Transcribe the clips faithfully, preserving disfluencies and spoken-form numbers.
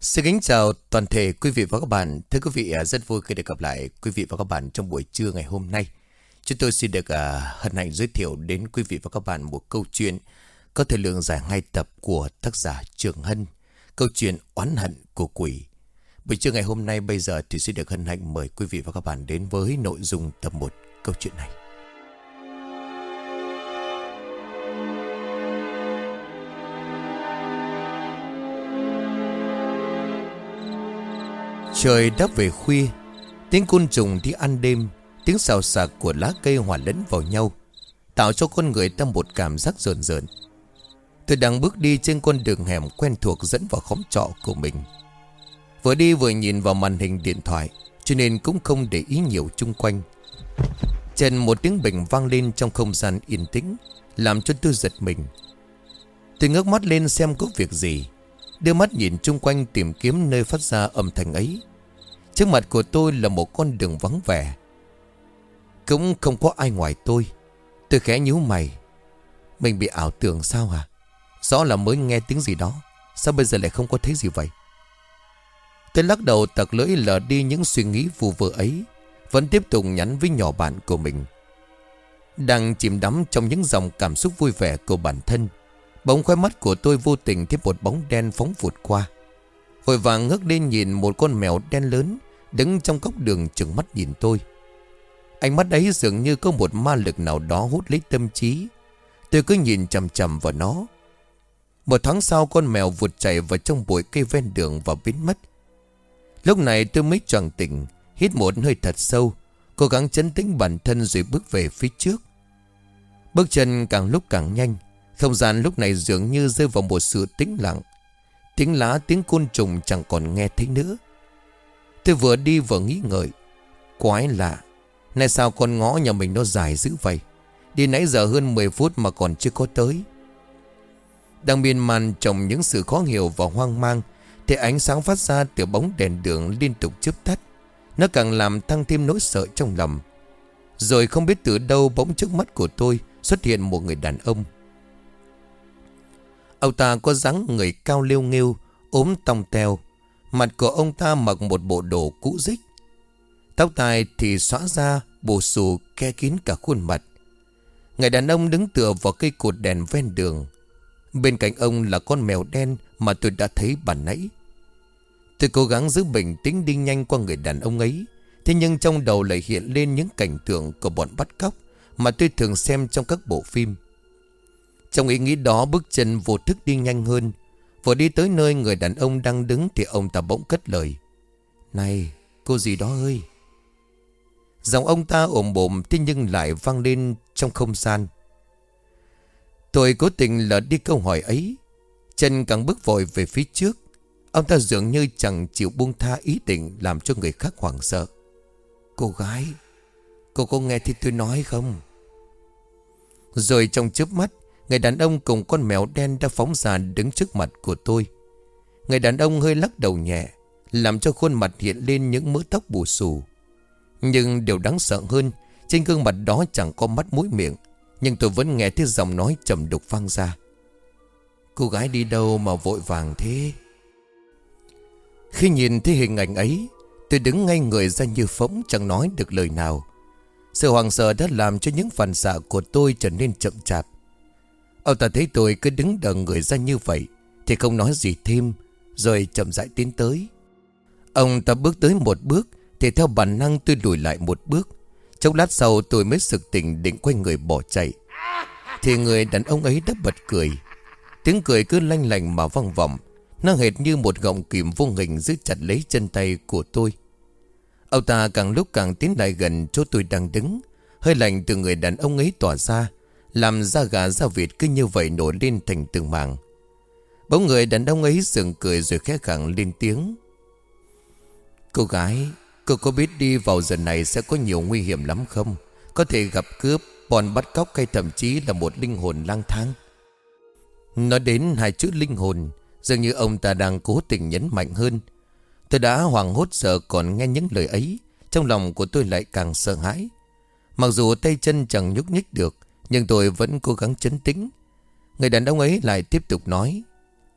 Xin kính chào toàn thể quý vị và các bạn. Thưa quý vị, à, rất vui khi được gặp lại quý vị và các bạn trong buổi trưa ngày hôm nay. Chúng tôi xin được à, hân hạnh giới thiệu đến quý vị và các bạn một câu chuyện có thời lượng dài hai tập của tác giả Trường Hân. Câu chuyện Oán hận của quỷ. Buổi trưa ngày hôm nay bây giờ thì xin được hân hạnh mời quý vị và các bạn đến với nội dung tập một câu chuyện này. Trời đã về khuya, tiếng côn trùng đi ăn đêm, tiếng xào xạc của lá cây hòa lẫn vào nhau, tạo cho con người ta một cảm giác rợn rợn. Tôi đang bước đi trên con đường hẻm quen thuộc dẫn vào khóm trọ của mình. Vừa đi vừa nhìn vào màn hình điện thoại, cho nên cũng không để ý nhiều chung quanh. Chợt một tiếng bình vang lên trong không gian yên tĩnh, làm cho tôi giật mình. Tôi ngước mắt lên xem có việc gì, đưa mắt nhìn chung quanh tìm kiếm nơi phát ra âm thanh ấy. Trước mặt của tôi là một con đường vắng vẻ, cũng không có ai ngoài tôi. Tôi khẽ nhíu mày. Mình bị ảo tưởng sao hả? Rõ là mới nghe tiếng gì đó, sao bây giờ lại không có thấy gì vậy? Tôi lắc đầu tặc lưỡi lờ đi những suy nghĩ vu vơ ấy, vẫn tiếp tục nhắn với nhỏ bạn của mình. Đang chìm đắm trong những dòng cảm xúc vui vẻ của bản thân, bỗng khóe mắt của tôi vô tình thấy một bóng đen phóng vụt qua. Vội vàng ngước lên nhìn một con mèo đen lớn đứng trong góc đường trừng mắt nhìn tôi. Ánh mắt ấy dường như có một ma lực nào đó hút lấy tâm trí. Tôi cứ nhìn chằm chằm vào nó. Một thoáng sau con mèo vụt chạy vào trong bụi cây ven đường và biến mất. Lúc này tôi mới choàng tỉnh, hít một hơi thật sâu, cố gắng trấn tĩnh bản thân rồi bước về phía trước. Bước chân càng lúc càng nhanh, không gian lúc này dường như rơi vào một sự tĩnh lặng. Tiếng lá, tiếng côn trùng chẳng còn nghe thấy nữa. Tôi vừa đi vừa nghĩ ngợi. Quái lạ, này sao con ngõ nhà mình nó dài dữ vậy? Đi nãy giờ hơn mười phút mà còn chưa có tới. Đang miên man trong những sự khó hiểu và hoang mang, thì ánh sáng phát ra từ bóng đèn đường liên tục chớp tắt. Nó càng làm tăng thêm nỗi sợ trong lòng. Rồi không biết từ đâu bỗng trước mắt của tôi xuất hiện một người đàn ông. Ông ta có dáng người cao liêu nghêu, ốm tong teo. Mặt của ông ta mặc một bộ đồ cũ rích. Tóc tai thì xõa ra, bù xù che kín cả khuôn mặt. Người đàn ông đứng tựa vào cây cột đèn ven đường. Bên cạnh ông là con mèo đen mà tôi đã thấy ban nãy. Tôi cố gắng giữ bình tĩnh đi nhanh qua người đàn ông ấy. Thế nhưng trong đầu lại hiện lên những cảnh tượng của bọn bắt cóc mà tôi thường xem trong các bộ phim. Trong ý nghĩ đó, bước chân vô thức đi nhanh hơn. Vừa đi tới nơi người đàn ông đang đứng thì ông ta bỗng cất lời. Này, cô gì đó ơi. Giọng ông ta ồm bồm thế nhưng lại vang lên trong không gian. Tôi cố tình lỡ đi câu hỏi ấy. Chân càng bước vội về phía trước. Ông ta dường như chẳng chịu buông tha ý định làm cho người khác hoảng sợ. Cô gái, cô có nghe thì tôi nói không? Rồi trong chớp mắt, người đàn ông cùng con mèo đen đã phóng ra đứng trước mặt của tôi. Người đàn ông hơi lắc đầu nhẹ, làm cho khuôn mặt hiện lên những mớ tóc bù xù. Nhưng điều đáng sợ hơn, trên gương mặt đó chẳng có mắt mũi miệng, nhưng tôi vẫn nghe thấy giọng nói trầm đục vang ra. Cô gái đi đâu mà vội vàng thế? Khi nhìn thấy hình ảnh ấy, tôi đứng ngay người ra như phỗng, chẳng nói được lời nào. Sự hoảng sợ đã làm cho những phản xạ của tôi trở nên chậm chạp. Ông ta thấy tôi cứ đứng đờ người ra như vậy thì không nói gì thêm, rồi chậm rãi tiến tới. Ông ta bước tới một bước thì theo bản năng tôi lùi lại một bước. Chốc lát sau tôi mới sực tỉnh định quay người bỏ chạy, thì người đàn ông ấy đã bật cười. Tiếng cười cứ lanh lành mà vang vọng. Nó hệt như một gọng kìm vô hình giữ chặt lấy chân tay của tôi. Ông ta càng lúc càng tiến lại gần chỗ tôi đang đứng. Hơi lạnh từ người đàn ông ấy tỏa ra, làm da gà da vịt cứ như vậy nổi lên thành từng mảng. Bỗng người đàn ông ấy dừng cười rồi khẽ khàng lên tiếng. Cô gái, cô có biết đi vào giờ này sẽ có nhiều nguy hiểm lắm không? Có thể gặp cướp, bọn bắt cóc hay thậm chí là một linh hồn lang thang. Nói đến hai chữ linh hồn, dường như ông ta đang cố tình nhấn mạnh hơn. Tôi đã hoảng hốt sợ còn nghe những lời ấy. Trong lòng của tôi lại càng sợ hãi. Mặc dù tay chân chẳng nhúc nhích được, nhưng tôi vẫn cố gắng trấn tĩnh. Người đàn ông ấy lại tiếp tục nói.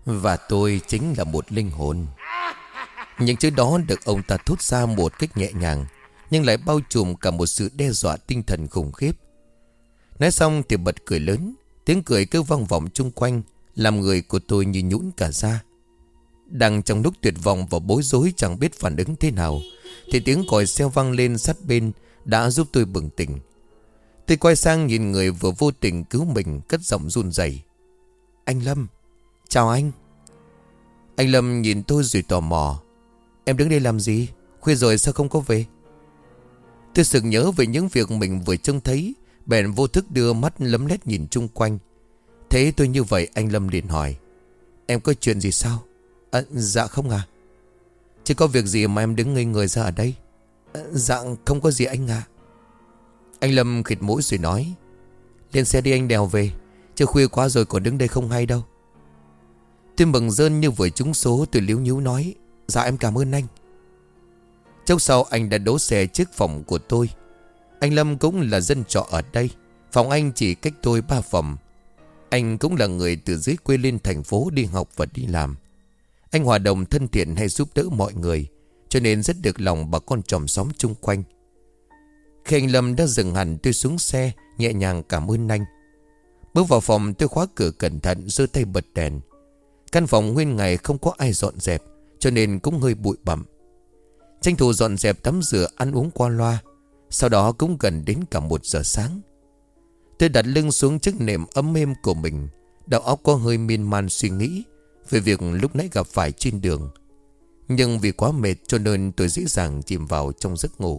Và tôi chính là một linh hồn. Những chữ đó được ông ta thốt ra một cách nhẹ nhàng, nhưng lại bao trùm cả một sự đe dọa tinh thần khủng khiếp. Nói xong thì bật cười lớn. Tiếng cười cứ vang vọng chung quanh, làm người của tôi như nhũn cả ra. Đang trong lúc tuyệt vọng và bối rối chẳng biết phản ứng thế nào, thì tiếng còi xe vang lên sát bên đã giúp tôi bừng tỉnh. Tôi quay sang nhìn người vừa vô tình cứu mình, cất giọng run rẩy: "Anh Lâm." "Chào anh." Anh Lâm nhìn tôi rồi tò mò: "Em đứng đây làm gì? Khuya rồi sao không có về?" Tôi sực nhớ về những việc mình vừa trông thấy, bèn vô thức đưa mắt lấm lét nhìn chung quanh. Thế tôi như vậy, anh Lâm liền hỏi: "Em có chuyện gì sao?" À, dạ không à." "Chứ có việc gì mà em đứng ngây người ra ở đây?" À, dạ không có gì anh à." Anh Lâm khịt mũi rồi nói: "Lên xe đi, anh đèo về, chứ khuya quá rồi còn đứng đây không hay đâu." Tôi mừng rơn như vừa trúng số, tôi líu nhíu nói: "Dạ em cảm ơn anh." Chốc sau anh đã đỗ xe trước phòng của tôi. Anh Lâm cũng là dân trọ ở đây. Phòng anh chỉ cách tôi ba phòng. Anh cũng là người từ dưới quê lên thành phố đi học và đi làm. Anh hòa đồng thân thiện hay giúp đỡ mọi người, cho nên rất được lòng bà con chòm xóm chung quanh. Khi anh Lâm đã dừng hẳn, tôi xuống xe nhẹ nhàng cảm ơn anh. Bước vào phòng, tôi khóa cửa cẩn thận, giơ tay bật đèn. Căn phòng nguyên ngày không có ai dọn dẹp, cho nên cũng hơi bụi bặm. Tranh thủ dọn dẹp, tắm rửa, ăn uống qua loa. Sau đó cũng gần đến cả một giờ sáng. Tôi đặt lưng xuống chiếc nệm ấm êm của mình, đầu óc có hơi miên man suy nghĩ về việc lúc nãy gặp phải trên đường. Nhưng vì quá mệt cho nên tôi dễ dàng chìm vào trong giấc ngủ.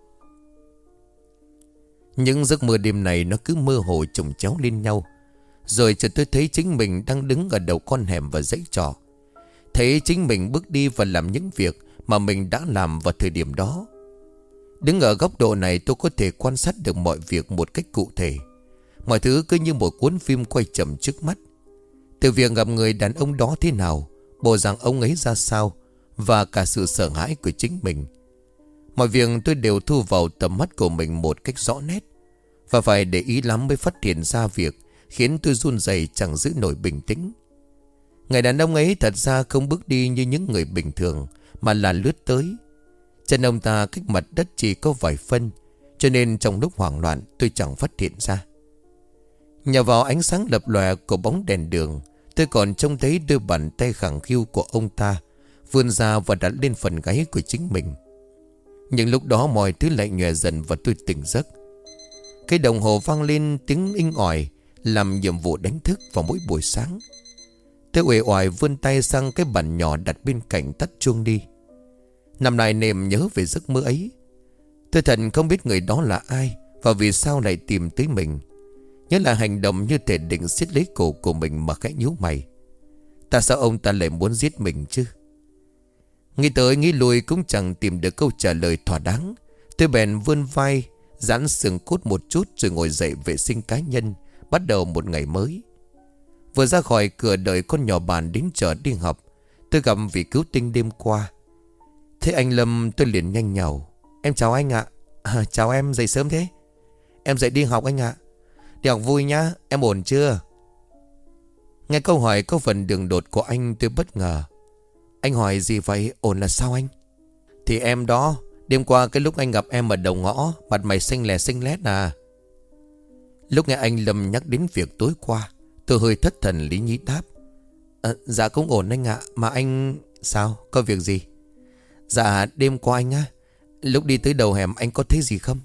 Những giấc mơ đêm này nó cứ mơ hồ chồng chéo lên nhau. Rồi chợt tôi thấy chính mình đang đứng ở đầu con hẻm và dãy trọ. Thấy chính mình bước đi và làm những việc mà mình đã làm vào thời điểm đó. Đứng ở góc độ này, tôi có thể quan sát được mọi việc một cách cụ thể. Mọi thứ cứ như một cuốn phim quay chậm trước mắt. Từ việc gặp người đàn ông đó thế nào, bộ dạng ông ấy ra sao, và cả sự sợ hãi của chính mình. Mọi việc tôi đều thu vào tầm mắt của mình một cách rõ nét. Và phải để ý lắm mới phát hiện ra việc khiến tôi run rẩy chẳng giữ nổi bình tĩnh. Người đàn ông ấy thật ra không bước đi như những người bình thường, mà là lướt tới. Chân ông ta cách mặt đất chỉ có vài phân, cho nên trong lúc hoảng loạn tôi chẳng phát hiện ra. Nhờ vào ánh sáng lập lòe của bóng đèn đường, tôi còn trông thấy đôi bàn tay khẳng khiu của ông ta vươn ra và đặt lên phần gáy của chính mình. Nhưng lúc đó mọi thứ lại nhòe dần và tôi tỉnh giấc. Cái đồng hồ vang lên tiếng inh ỏi, làm nhiệm vụ đánh thức vào mỗi buổi sáng. Tôi uể oải vươn tay sang cái bàn nhỏ đặt bên cạnh, tắt chuông đi. Nằm lại nệm nhớ về giấc mơ ấy. Tôi thật không biết người đó là ai và vì sao lại tìm tới mình. Nhớ là hành động như thể định siết lấy cổ của mình mà khẽ nhíu mày. Tại sao ông ta lại muốn giết mình chứ? Nghĩ tới nghĩ lui cũng chẳng tìm được câu trả lời thỏa đáng. Tôi bèn vươn vai, giãn xương cốt một chút rồi ngồi dậy vệ sinh cá nhân, bắt đầu một ngày mới. Vừa ra khỏi cửa đợi con nhỏ bạn đến chợ đi học, tôi gặp vị cứu tinh đêm qua. Thế anh Lâm, tôi liền nhanh nhào: "Em chào anh ạ." À, "Chào em, dậy sớm thế?" "Em dậy đi học anh ạ." "Đi học vui nhá, em ổn chưa?" Nghe câu hỏi có phần đường đột của anh, tôi bất ngờ. "Anh hỏi gì vậy, ổn là sao anh?" "Thì em đó, đêm qua cái lúc anh gặp em ở đầu ngõ, mặt mày xinh lè xinh lét à." Lúc nghe anh Lâm nhắc đến việc tối qua, tôi hơi thất thần lý nhí đáp: à, "Dạ cũng ổn anh ạ. Mà anh..." "Sao, có việc gì?" "Dạ đêm qua anh á, lúc đi tới đầu hẻm anh có thấy gì không?"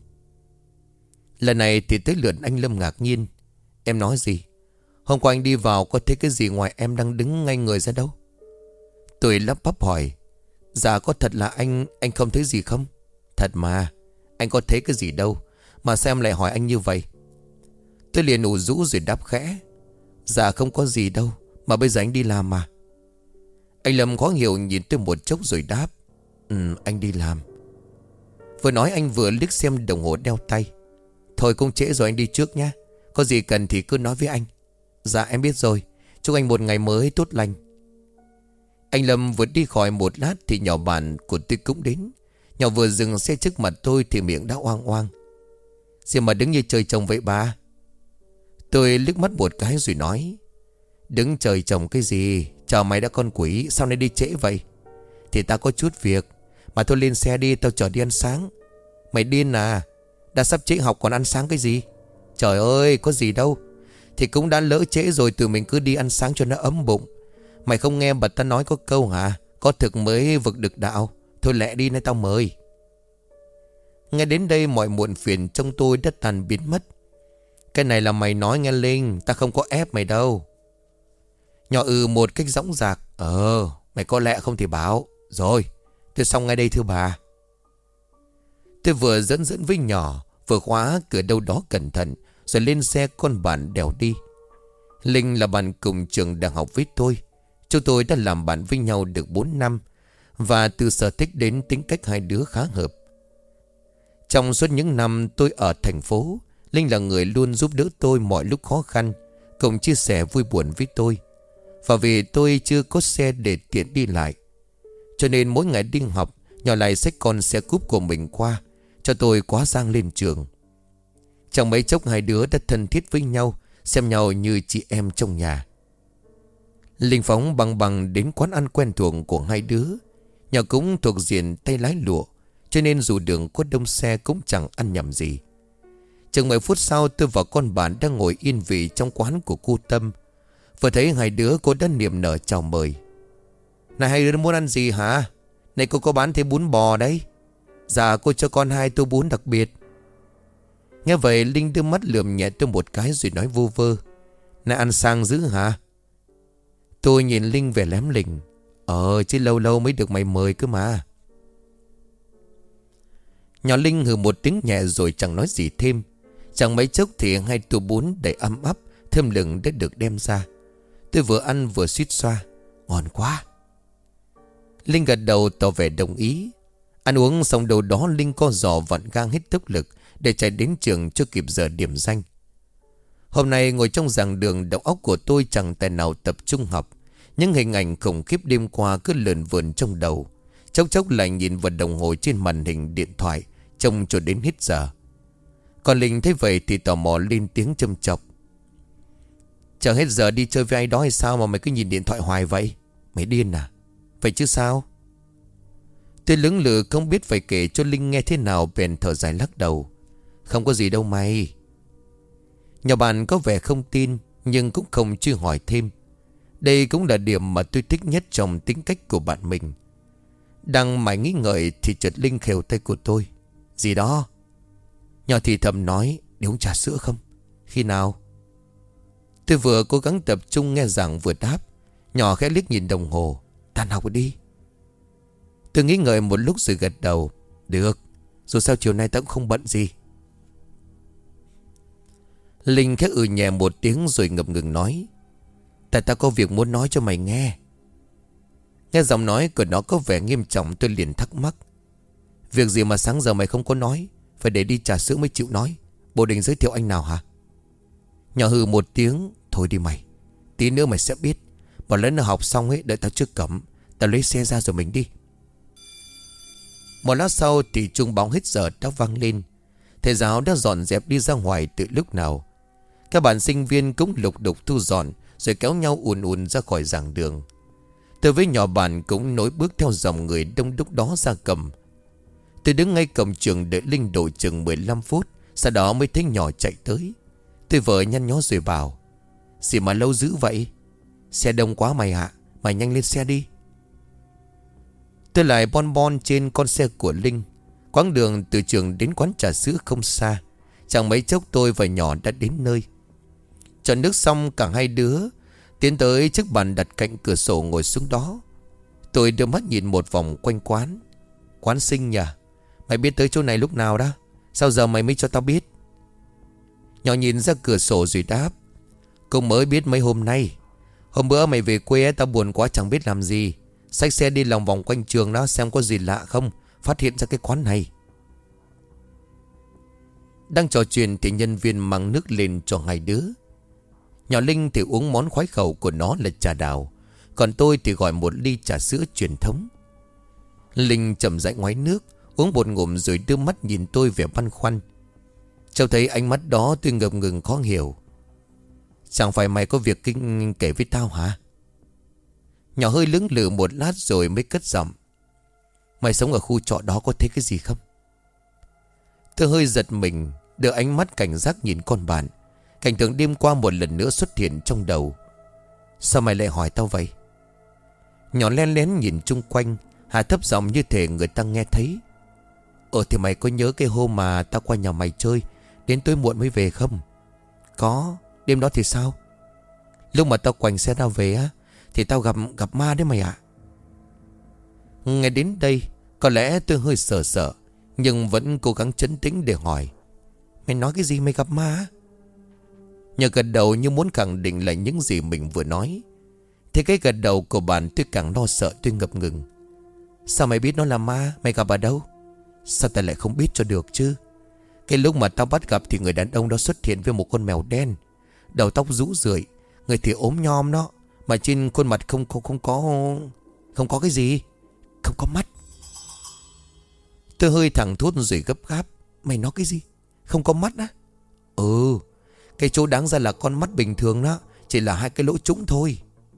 Lần này thì tới lượt anh Lâm ngạc nhiên. "Em nói gì? Hôm qua anh đi vào có thấy cái gì ngoài em đang đứng ngay người ra đâu?" Tôi lắp bắp hỏi: "Dạ có thật là anh, anh không thấy gì không?" "Thật mà, anh có thấy cái gì đâu, mà sao em lại hỏi anh như vậy?" Tôi liền ủ rũ rồi đáp khẽ: "Dạ không có gì đâu, mà bây giờ anh đi làm mà." Anh Lâm khó hiểu nhìn tôi một chốc rồi đáp: "Ừ, anh đi làm." Vừa nói anh vừa liếc xem đồng hồ đeo tay. "Thôi cũng trễ rồi, anh đi trước nhé. Có gì cần thì cứ nói với anh." "Dạ em biết rồi, chúc anh một ngày mới tốt lành." Anh Lâm vừa đi khỏi một lát thì nhỏ bạn của tôi cũng đến. Nhỏ vừa dừng xe trước mặt tôi thì miệng đã oang oang: "Gì mà đứng như trời trồng vậy bà?" Tôi liếc mắt một cái rồi nói: "Đứng trời trồng cái gì, Chờ mày đã con quỷ, sao nay đi trễ vậy? Thì tao có chút việc. Mà thôi lên xe đi, tao chở đi ăn sáng. Mày điên à? Đã sắp trễ học còn ăn sáng cái gì? Trời ơi, có gì đâu. Thì cũng đã lỡ trễ rồi, tụi mình cứ đi ăn sáng cho nó ấm bụng. Mày không nghe bà ta nói có câu hả? Có thực mới vực được đạo. Thôi lẹ đi, nay tao mời. Nghe đến đây mọi muộn phiền trong tôi đã tan biến mất. Cái này là mày nói nghe Linh, ta không có ép mày đâu. Nhỏ ừ một cách dõng dạc. Ờ, mày có lẽ không thì báo. Rồi, tôi xong ngay đây thưa bà. Tôi vừa dẫn dẫn với nhỏ, vừa khóa cửa đâu đó cẩn thận, rồi lên xe con bạn đèo đi. Linh là bạn cùng trường đang học với tôi. Chúng tôi đã làm bạn với nhau được bốn năm. Và từ sở thích đến tính cách hai đứa khá hợp. Trong suốt những năm tôi ở thành phố, Linh là người luôn giúp đỡ tôi mọi lúc khó khăn, cùng chia sẻ vui buồn với tôi. Và vì tôi chưa có xe để tiện đi lại, cho nên mỗi ngày đi học, nhỏ lại xách con xe cúp của mình qua, cho tôi quá giang lên trường. Chẳng mấy chốc hai đứa đã thân thiết với nhau, xem nhau như chị em trong nhà. Linh phóng bằng bằng đến quán ăn quen thuộc của hai đứa. Nhỏ cũng thuộc diện tay lái lụa, cho nên dù đường có đông xe cũng chẳng ăn nhầm gì. Chừng mười phút sau, tôi và con bạn đang ngồi yên vị trong quán của cô Tâm. Vừa thấy hai đứa, cô đã niềm nở chào mời. Này hai đứa muốn ăn gì hả? Này cô có bán thêm bún bò đấy. Dạ cô cho con hai tô bún đặc biệt. Nghe vậy Linh đưa mắt lườm nhẹ tôi một cái rồi nói vô vơ. Này ăn sang dữ hả? Tôi nhìn Linh vẻ lém lỉnh. Ờ chứ lâu lâu mới được mày mời cơ mà. Nhỏ Linh hừ một tiếng nhẹ rồi chẳng nói gì thêm. Chẳng mấy chốc thì hai tô bún đầy ấm áp thơm lừng đã được đem ra. Tôi vừa ăn vừa suýt xoa. Ngon quá. Linh gật đầu tỏ vẻ đồng ý. Ăn uống xong đầu đó Linh co giò vặn gang hết tốc lực để chạy đến trường cho kịp giờ điểm danh. Hôm nay ngồi trong giảng đường, đầu óc của tôi chẳng tài nào tập trung học. Những hình ảnh khủng khiếp đêm qua cứ lờn vờn trong đầu. Chốc chốc lại nhìn vào đồng hồ trên màn hình điện thoại, trông cho đến hết giờ. Còn Linh thấy vậy thì tò mò lên tiếng châm chọc. Chờ hết giờ đi chơi với ai đó hay sao mà mày cứ nhìn điện thoại hoài vậy? Mày điên à? Vậy chứ sao? Tôi lưỡng lự không biết phải kể cho Linh nghe thế nào, bèn thở dài lắc đầu. Không có gì đâu mày. Nhà bạn có vẻ không tin, nhưng cũng không truy hỏi thêm. Đây cũng là điểm mà tôi thích nhất trong tính cách của bạn mình. Đang mãi nghĩ ngợi thì chợt Linh khều tay của tôi. Gì đó? Nhỏ thì thầm nói. Để uống trà sữa không? Khi nào? Tôi vừa cố gắng tập trung nghe giảng vừa đáp. Nhỏ khẽ liếc nhìn đồng hồ. Tan học đi. Tôi nghĩ ngợi một lúc rồi gật đầu. Được. Dù sao chiều nay tao cũng không bận gì. Linh khẽ ừ nhẹ một tiếng rồi ngập ngừng nói. Tại tao có việc muốn nói cho mày nghe. Nghe giọng nói của nó có vẻ nghiêm trọng, tôi liền thắc mắc. Việc gì mà sáng giờ mày không có nói? Phải để đi trà sữa mới chịu nói. Bộ định giới thiệu anh nào hả? Nhỏ hừ một tiếng. Thôi đi mày. Tí nữa mày sẽ biết. Bảo lần nào học xong ấy, đợi tao trước cổng. Tao lấy xe ra rồi mình đi. Một lát sau thì chuông báo hết giờ đã vang lên. Thầy giáo đã dọn dẹp đi ra ngoài từ lúc nào. Các bạn sinh viên cũng lục đục thu dọn, rồi kéo nhau ùn ùn ra khỏi giảng đường. Tôi với nhỏ bạn cũng nối bước theo dòng người đông đúc đó ra cầm. Tôi đứng ngay cổng trường đợi Linh độ chừng mười lăm phút. Sau đó mới thấy nhỏ chạy tới. Tôi vợ nhăn nhó rồi bảo. Gì mà lâu dữ vậy? Xe đông quá mày ạ. Mày nhanh lên xe đi. Tôi lại bon bon trên con xe của Linh. Quãng đường từ trường đến quán trà sữa không xa. Chẳng mấy chốc tôi và nhỏ đã đến nơi. Chọn nước xong cả hai đứa tiến tới chiếc bàn đặt cạnh cửa sổ ngồi xuống đó. Tôi đưa mắt nhìn một vòng quanh quán. Quán xinh nhỉ? Mày biết tới chỗ này lúc nào đó? Sao giờ mày mới cho tao biết? Nhỏ nhìn ra cửa sổ rồi đáp. Cũng mới biết mấy hôm nay. Hôm bữa mày về quê tao buồn quá chẳng biết làm gì. Xách xe đi lòng vòng quanh trường đó xem có gì lạ không. Phát hiện ra cái quán này. Đang trò chuyện thì nhân viên mang nước lên cho hai đứa. Nhỏ Linh thì uống món khoái khẩu của nó là trà đào. Còn tôi thì gọi một ly trà sữa truyền thống. Linh chậm rãi ngoái nước, uống một ngụm rồi đưa mắt nhìn tôi vẻ băn khoăn. Cháu thấy ánh mắt đó tôi ngập ngừng khó hiểu. Chẳng phải mày có việc kinh kể với tao hả? Nhỏ hơi lưỡng lự một lát rồi mới cất giọng. Mày sống ở khu trọ đó có thấy cái gì không? Tôi hơi giật mình, đưa ánh mắt cảnh giác nhìn con bạn. Cảnh tượng đêm qua một lần nữa xuất hiện trong đầu. Sao mày lại hỏi tao vậy? Nhỏ len lén nhìn chung quanh, hạ thấp giọng như thể người ta nghe thấy. Ờ thì mày có nhớ cái hôm mà tao qua nhà mày chơi, đến tối muộn mới về không? Có. Đêm đó thì sao? Lúc mà tao quành xe tao về á, thì tao gặp gặp ma đấy mày ạ. Nghe đến đây, có lẽ tôi hơi sợ sợ, nhưng vẫn cố gắng trấn tĩnh để hỏi. Mày nói cái gì mày gặp ma á? Nhờ gật đầu như muốn khẳng định lại những gì mình vừa nói. Thế cái gật đầu của bạn tôi càng lo sợ, tôi ngập ngừng. Sao mày biết nó là ma? Mày gặp ở đâu? Sao tao lại không biết cho được chứ? Cái lúc mà tao bắt gặp thì người đàn ông đó xuất hiện với một con mèo đen, đầu tóc rũ rượi, người thì ốm nhom đó, mà trên khuôn mặt không không không có không có cái gì, không có mắt. Tôi hơi thẳng thốt rồi gấp gáp. Mày nói cái gì? Không có mắt á? Ừ, cái chỗ đáng ra là con mắt bình thường đó, chỉ là hai cái lỗ trũng thôi.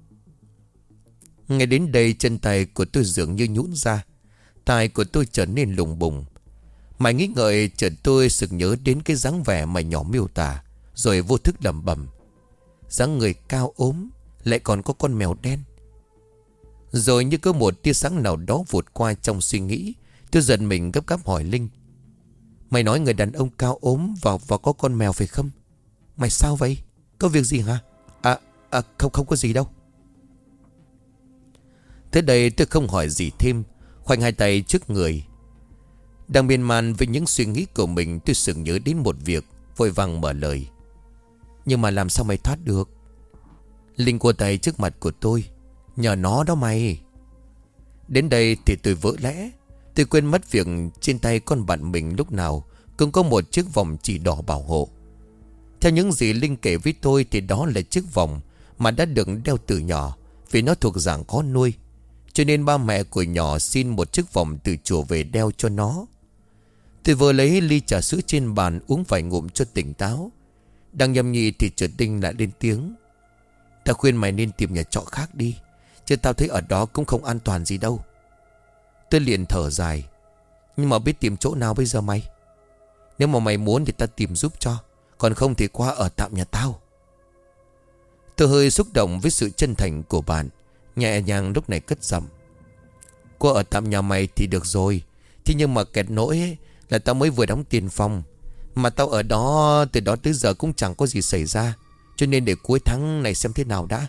Nghe đến đây chân tay của tôi dường như nhũn ra, tai của tôi trở nên lùng bùng. Mày nghĩ ngợi chợt tôi sực nhớ đến cái dáng vẻ mà nhỏ miêu tả, rồi vô thức lẩm bẩm. Dáng người cao ốm, lại còn có con mèo đen. Rồi như có một tia sáng nào đó vụt qua trong suy nghĩ, tôi giật mình gấp gáp hỏi Linh. Mày nói người đàn ông cao ốm và, và có con mèo phải không? Mày sao vậy? Có việc gì hả? À, à không không có gì đâu. Thế đây tôi không hỏi gì thêm, khoanh hai tay trước người. Đang miên man với những suy nghĩ của mình, tôi sực nhớ đến một việc, vội vàng mở lời. Nhưng mà làm sao mày thoát được? Linh cua tay trước mặt của tôi. Nhờ nó đó mày. Đến đây thì tôi vỡ lẽ. Tôi quên mất việc trên tay con bạn mình lúc nào cũng có một chiếc vòng chỉ đỏ bảo hộ. Theo những gì Linh kể với tôi thì đó là chiếc vòng mà đã được đeo từ nhỏ, vì nó thuộc dạng khó nuôi, cho nên ba mẹ của nhỏ xin một chiếc vòng từ chùa về đeo cho nó. Tôi vừa lấy ly trà sữa trên bàn uống vài ngụm cho tỉnh táo. Đang nhâm nhi thì chợt Tinh lại lên tiếng. Tao khuyên mày nên tìm nhà trọ khác đi, chứ tao thấy ở đó cũng không an toàn gì đâu. Tôi liền thở dài. Nhưng mà biết tìm chỗ nào bây giờ mày? Nếu mà mày muốn thì tao tìm giúp cho, còn không thì qua ở tạm nhà tao. Tôi hơi xúc động với sự chân thành của bạn, nhẹ nhàng lúc này cất giọng. Qua ở tạm nhà mày thì được rồi, thế nhưng mà kẹt nỗi ấy, là tao mới vừa đóng tiền phòng, mà tao ở đó từ đó tới giờ cũng chẳng có gì xảy ra, cho nên để cuối tháng này xem thế nào đã.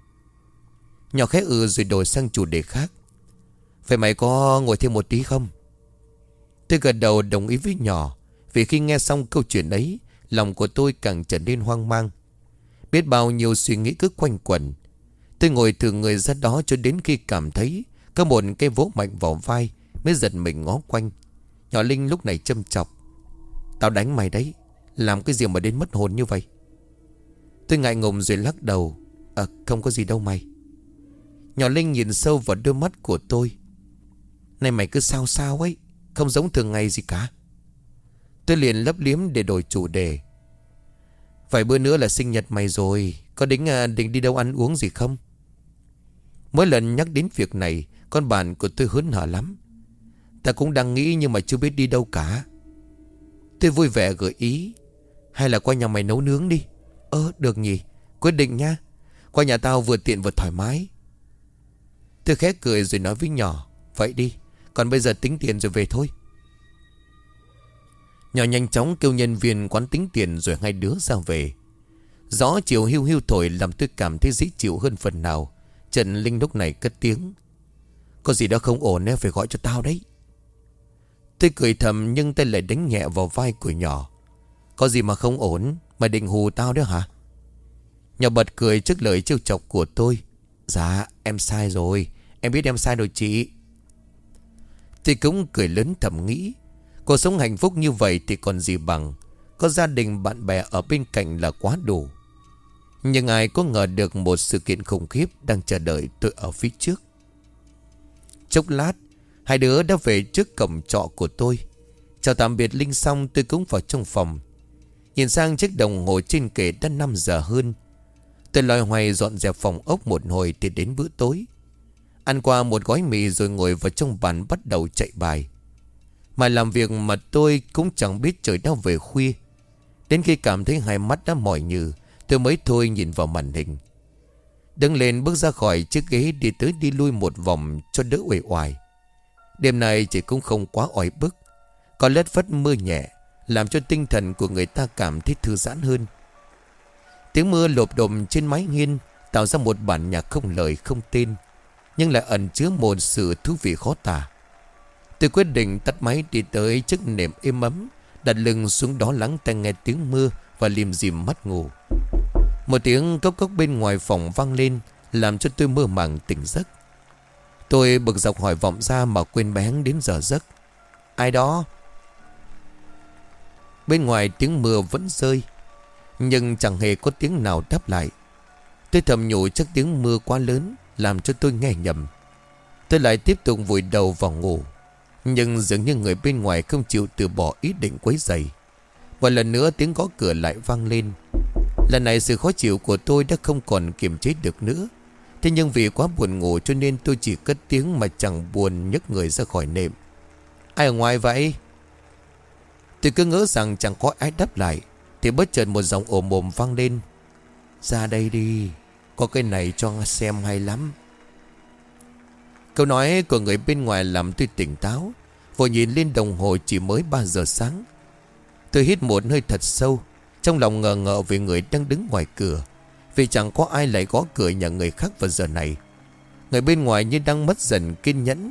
Nhỏ khẽ ừ rồi đổi sang chủ đề khác. Vậy mày có ngồi thêm một tí không? Tôi gật đầu đồng ý với nhỏ, vì khi nghe xong câu chuyện ấy, lòng của tôi càng trở nên hoang mang. Biết bao nhiêu suy nghĩ cứ quanh quẩn. Tôi ngồi thử người ra đó cho đến khi cảm thấy có một cái vỗ mạnh vào vai, mới giật mình ngó quanh. Nhỏ Linh lúc này châm chọc. Tao đánh mày đấy, làm cái gì mà đến mất hồn như vậy? Tôi ngại ngùng rồi lắc đầu. À không có gì đâu mày. Nhỏ Linh nhìn sâu vào đôi mắt của tôi. Này mày cứ sao sao ấy, không giống thường ngày gì cả. Tôi liền lấp liếm để đổi chủ đề. Vài bữa nữa là sinh nhật mày rồi, có định, à, định đi đâu ăn uống gì không? Mỗi lần nhắc đến việc này, con bạn của tôi hớn hở lắm. Ta cũng đang nghĩ nhưng mà chưa biết đi đâu cả. Tôi vui vẻ gợi ý. Hay là qua nhà mày nấu nướng đi. Ơ được nhỉ, quyết định nha. Qua nhà tao vừa tiện vừa thoải mái. Tôi khẽ cười rồi nói với nhỏ. Vậy đi, còn bây giờ tính tiền rồi về thôi. Nhỏ nhanh chóng kêu nhân viên quán tính tiền rồi hai đứa ra về. Gió chiều hiu hiu thổi làm tôi cảm thấy dễ chịu hơn phần nào. Trần Linh lúc này cất tiếng. Có gì đó không ổn nên phải gọi cho tao đấy. Tôi cười thầm nhưng tay lại đánh nhẹ vào vai của nhỏ. Có gì mà không ổn, mày định hù tao đó hả? Nhỏ bật cười trước lời trêu chọc của tôi. Dạ em sai rồi, em biết em sai rồi chị. Tôi cũng cười lớn thầm nghĩ. Cuộc sống hạnh phúc như vậy thì còn gì bằng. Có gia đình bạn bè ở bên cạnh là quá đủ. Nhưng ai có ngờ được một sự kiện khủng khiếp đang chờ đợi tôi ở phía trước. Chốc lát, hai đứa đã về trước cổng trọ của tôi. Chào tạm biệt Linh xong tôi cũng vào trong phòng. Nhìn sang chiếc đồng hồ trên kệ đã năm giờ hơn. Tôi loay hoay dọn dẹp phòng ốc một hồi thì đến bữa tối. Ăn qua một gói mì rồi ngồi vào trong bàn bắt đầu chạy bài. Mà làm việc mà tôi cũng chẳng biết trời đã về khuya. Đến khi cảm thấy hai mắt đã mỏi nhừ, tôi mới thôi nhìn vào màn hình. Đứng lên bước ra khỏi chiếc ghế, đi tới đi lui một vòng cho đỡ uể oải. Đêm nay chỉ cũng không quá oi bức. Có lất phất mưa nhẹ, làm cho tinh thần của người ta cảm thấy thư giãn hơn. Tiếng mưa lộp đồm trên mái hiên tạo ra một bản nhạc không lời không tên, nhưng lại ẩn chứa một sự thú vị khó tả. Tôi quyết định tắt máy, đi tới chiếc nệm êm ấm, đặt lưng xuống đó lắng tai nghe tiếng mưa và lim dim mắt ngủ. Một tiếng cốc cốc bên ngoài phòng vang lên, làm cho tôi mơ màng tỉnh giấc. Tôi bực dọc hỏi vọng ra mà quên bén đến giờ giấc. Ai đó? Bên ngoài tiếng mưa vẫn rơi, nhưng chẳng hề có tiếng nào đáp lại. Tôi thầm nhủ chắc tiếng mưa quá lớn, làm cho tôi nghe nhầm. Tôi lại tiếp tục vùi đầu vào ngủ. Nhưng dường như người bên ngoài không chịu từ bỏ ý định quấy rầy. Một lần nữa tiếng gõ cửa lại vang lên. Lần này sự khó chịu của tôi đã không còn kiềm chế được nữa. Thế nhưng vì quá buồn ngủ cho nên tôi chỉ cất tiếng mà chẳng buồn nhấc người ra khỏi nệm. Ai ở ngoài vậy? Tôi cứ ngỡ rằng chẳng có ai đáp lại, thì bất chợt một giọng ồm ồm vang lên. Ra đây đi, có cái này cho xem hay lắm. Câu nói của người bên ngoài làm tôi tỉnh táo. Vội nhìn lên đồng hồ chỉ mới ba giờ sáng. Tôi hít một hơi thật sâu, trong lòng ngờ ngợ về người đang đứng ngoài cửa. Vì chẳng có ai lại gõ cửa nhà người khác vào giờ này. Người bên ngoài như đang mất dần kiên nhẫn.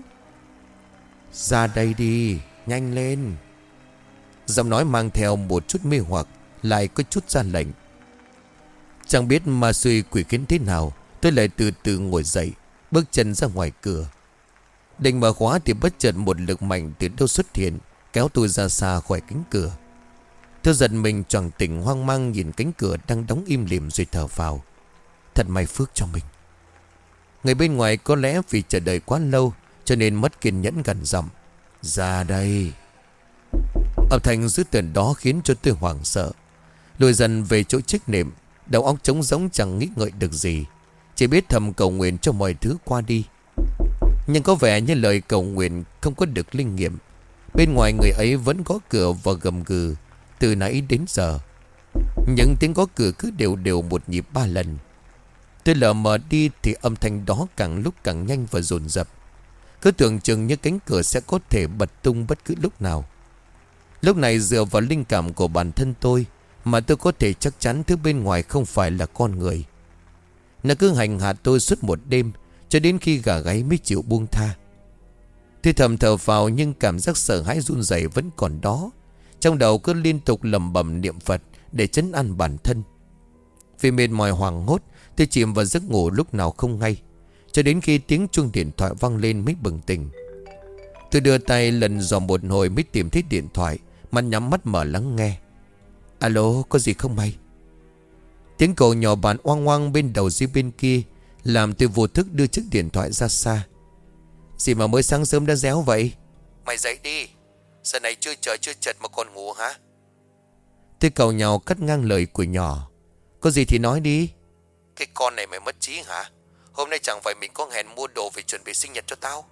Ra đây đi, nhanh lên. Giọng nói mang theo một chút mê hoặc, lại có chút ra lệnh. Chẳng biết ma suy quỷ khiến thế nào, tôi lại từ từ ngồi dậy, bước chân ra ngoài cửa. Định mở khóa thì bất chợt một lực mạnh từ đâu xuất hiện, kéo tôi ra xa khỏi cánh cửa. Tôi giật mình choàng tỉnh, hoang mang nhìn cánh cửa đang đóng im lìm rồi thở phào. Thật may phước cho mình. Người bên ngoài có lẽ vì chờ đợi quá lâu cho nên mất kiên nhẫn gần giọng. Ra đây. Âm thanh dữ tợn đó khiến cho tôi hoảng sợ, lùi dần về chỗ chiếc nệm. Đầu óc trống rỗng chẳng nghĩ ngợi được gì, chỉ biết thầm cầu nguyện cho mọi thứ qua đi. Nhưng có vẻ như lời cầu nguyện không có được linh nghiệm. Bên ngoài người ấy vẫn có cửa và gầm gừ từ nãy đến giờ. Những tiếng có cửa cứ đều đều một nhịp ba lần. Tôi lờ mờ đi thì âm thanh đó càng lúc càng nhanh và dồn dập. Cứ tưởng chừng như cánh cửa sẽ có thể bật tung bất cứ lúc nào. Lúc này dựa vào linh cảm của bản thân tôi mà tôi có thể chắc chắn thứ bên ngoài không phải là con người. Nó cứ hành hạ tôi suốt một đêm, cho đến khi gà gáy mới chịu buông tha. Tôi thầm thở phào nhưng cảm giác sợ hãi run rẩy vẫn còn đó. Trong đầu cứ liên tục lẩm bẩm niệm Phật để trấn an bản thân. Vì mệt mỏi hoảng hốt, tôi chìm vào giấc ngủ lúc nào không hay, cho đến khi tiếng chuông điện thoại vang lên mới bừng tỉnh. Tôi đưa tay lần dò một hồi mới tìm thấy điện thoại, mà nhắm mắt mở lắng nghe. Alo, có gì không mày? Tiếng cậu nhỏ bạn oang oang bên đầu dây bên kia làm tôi vô thức đưa chiếc điện thoại ra xa. Gì mà mới sáng sớm đã réo vậy? Mày dậy đi, giờ này chưa trời chưa chật mà còn ngủ hả? Tôi cầu nhau cắt ngang lời của nhỏ. Có gì thì nói đi. Cái con này mày mất trí hả? Hôm nay chẳng phải mình có hẹn mua đồ về chuẩn bị sinh nhật cho tao?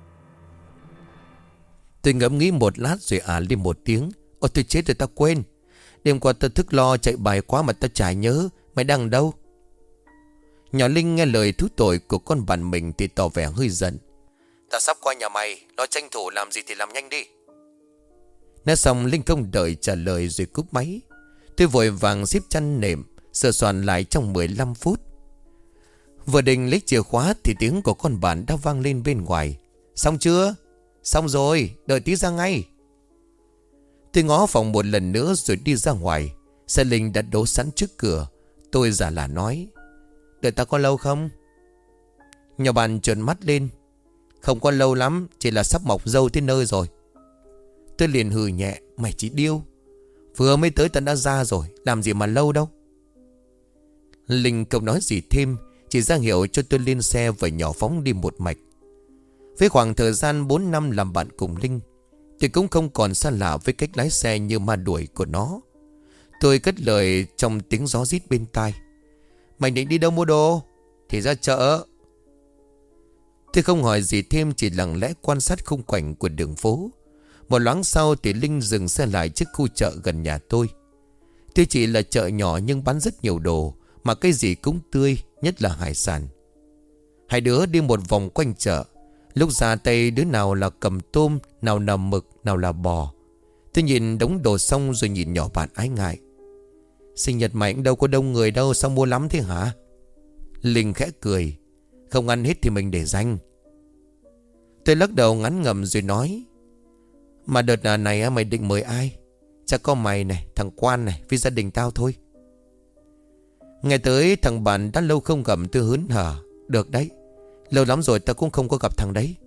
Tôi ngẫm nghĩ một lát rồi ả lên một tiếng. Ôi tôi chết rồi, tao quên. Đêm qua tao thức lo chạy bài quá mà tao chả nhớ. Mày đang ở đâu? Nhỏ Linh nghe lời thú tội của con bạn mình thì tỏ vẻ hơi giận. Tao sắp qua nhà mày, nó tranh thủ làm gì thì làm nhanh đi. Nói xong Linh không đợi trả lời rồi cúp máy. Tôi vội vàng xếp chăn nệm, sửa soạn lại trong mười lăm phút. Vừa định lấy chìa khóa thì tiếng của con bạn đã vang lên bên ngoài. Xong chưa? Xong rồi, đợi tí ra ngay. Tôi ngó phòng một lần nữa rồi đi ra ngoài. Xe Linh đã đỗ sẵn trước cửa. Tôi giả lả nói. Đợi ta có lâu không? Nhỏ bạn trợn mắt lên. Không có lâu lắm, chỉ là sắp mọc râu tới nơi rồi. Tôi liền hừ nhẹ. Mày chỉ điêu. Vừa mới tới tao đã ra rồi, làm gì mà lâu đâu. Linh không nói gì thêm, chỉ ra hiệu cho tôi lên xe và nhỏ phóng đi một mạch. Với khoảng thời gian bốn năm làm bạn cùng Linh, tôi cũng không còn xa lạ với cách lái xe như ma đuổi của nó. Tôi cất lời trong tiếng gió rít bên tai. Mày định đi đâu mua đồ? Thì ra chợ. Tôi không hỏi gì thêm, chỉ lặng lẽ quan sát khung cảnh của đường phố. Một loáng sau thì Linh dừng xe lại trước khu chợ gần nhà tôi. Tuy chỉ là chợ nhỏ nhưng bán rất nhiều đồ, mà cái gì cũng tươi, nhất là hải sản. Hai đứa đi một vòng quanh chợ. Lúc ra tay đứa nào là cầm tôm, nào là mực, nào là bò. Tôi nhìn đống đồ xong rồi nhìn nhỏ bạn ái ngại. Sinh nhật mày cũng đâu có đông người đâu, sao mua lắm thế hả? Linh khẽ cười. Không ăn hết thì mình để dành. Tôi lắc đầu ngắn ngầm rồi nói. Mà đợt này mày định mời ai? Chắc có mày này, thằng Quan này, với gia đình tao thôi. Nghe tới thằng bạn đã lâu không gặp, tôi hớn hở. Được đấy, lâu lắm rồi tao cũng không có gặp thằng đấy.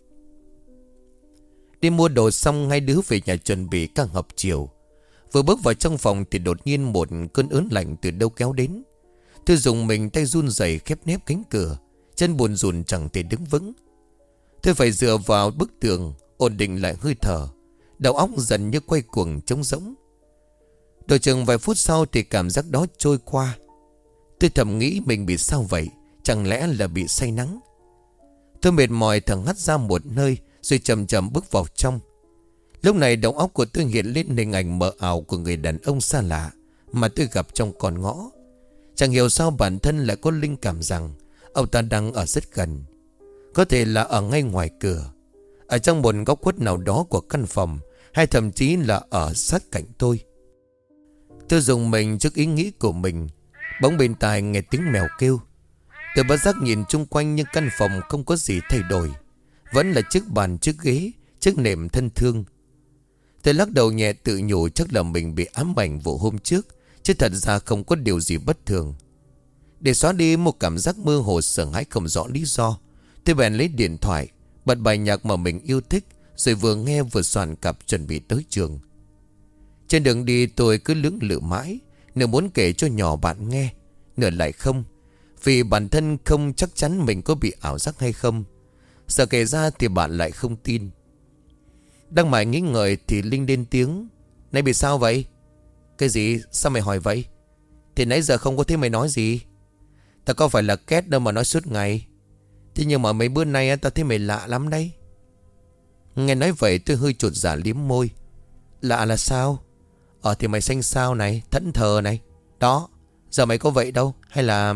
Đi mua đồ xong, hai đứa về nhà chuẩn bị các hộp chiều. Vừa bước vào trong phòng thì đột nhiên một cơn ớn lạnh từ đâu kéo đến. Tôi dùng mình, tay run rẩy khép nép cánh cửa, chân buồn rùn chẳng thể đứng vững. Tôi phải dựa vào bức tường ổn định lại hơi thở. Đầu óc dần như quay cuồng trống rỗng. Đợi chừng vài phút sau thì cảm giác đó trôi qua. Tôi thầm nghĩ mình bị sao vậy? Chẳng lẽ là bị say nắng? Tôi mệt mỏi thở hắt ra một nơi, rồi chậm chậm bước vào trong. Lúc này đầu óc của tôi hiện lên hình ảnh mờ ảo của người đàn ông xa lạ mà tôi gặp trong con ngõ. Chẳng hiểu sao bản thân lại có linh cảm rằng ông ta đang ở rất gần. Có thể là ở ngay ngoài cửa, ở trong một góc khuất nào đó của căn phòng, hay thậm chí là ở sát cạnh tôi. Tôi dùng mình trước ý nghĩ của mình. Bỗng bên tai nghe tiếng mèo kêu. Tôi bất giác nhìn chung quanh nhưng căn phòng không có gì thay đổi. Vẫn là chiếc bàn, chiếc ghế, chiếc nệm thân thương. Tôi lắc đầu nhẹ tự nhủ chắc là mình bị ám ảnh vụ hôm trước, chứ thật ra không có điều gì bất thường. Để xóa đi một cảm giác mơ hồ sợ hãi không rõ lý do, tôi bèn lấy điện thoại, bật bài nhạc mà mình yêu thích, rồi vừa nghe vừa soạn cặp chuẩn bị tới trường. Trên đường đi tôi cứ lưỡng lự mãi, nửa muốn kể cho nhỏ bạn nghe, nửa lại không, vì bản thân không chắc chắn mình có bị ảo giác hay không. Sợ kể ra thì bạn lại không tin. Đang mải nghĩ ngợi thì Linh lên tiếng. Này bị sao vậy? Cái gì? Sao mày hỏi vậy? Thì nãy giờ không có thấy mày nói gì. Tao có phải là két đâu mà nói suốt ngày. Thế nhưng mà mấy bữa nay tao thấy mày lạ lắm đấy. Nghe nói vậy tôi hơi chột dạ liếm môi. Lạ là sao? Ờ thì mày xanh xao này, thẫn thờ này. Đó, giờ mày có vậy đâu. Hay là...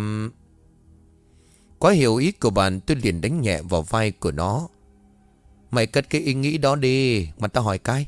Quá hiểu ý của bạn, tôi liền đánh nhẹ vào vai của nó. Mày cất cái ý nghĩ đó đi, mà tao hỏi cái.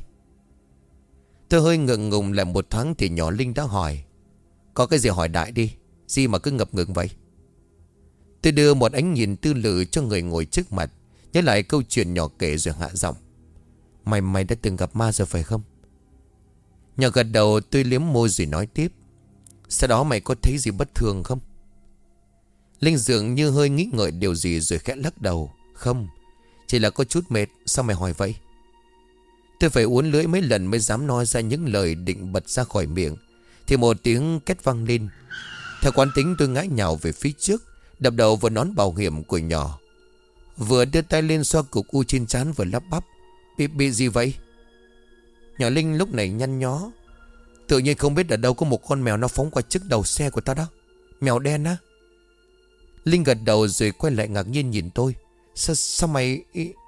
Tôi hơi ngượng ngùng lại một thoáng thì nhỏ Linh đã hỏi. Có cái gì hỏi đại đi, gì mà cứ ngập ngừng vậy? Tôi đưa một ánh nhìn tư lự cho người ngồi trước mặt, nhớ lại câu chuyện nhỏ kể rồi hạ giọng. Mày mày đã từng gặp ma rồi phải không? Nhỏ gật đầu, tôi liếm môi rồi nói tiếp. Sau đó mày có thấy gì bất thường không? Linh dường như hơi nghĩ ngợi điều gì rồi khẽ lắc đầu. Không, chỉ là có chút mệt. Sao mày hỏi vậy? Tôi phải uốn lưỡi mấy lần mới dám nói ra những lời định bật ra khỏi miệng, thì một tiếng két vang lên. Theo quán tính tôi ngã nhào về phía trước, đập đầu vào nón bảo hiểm của nhỏ. Vừa đưa tay lên xoa cục u trên trán vừa lắp bắp. Bị, bị gì vậy? Nhỏ Linh lúc này nhăn nhó. Tự nhiên không biết ở đâu có một con mèo nó phóng qua trước đầu xe của ta đó. Mèo đen á. Linh gật đầu rồi quay lại ngạc nhiên nhìn tôi. Sao, sao mày...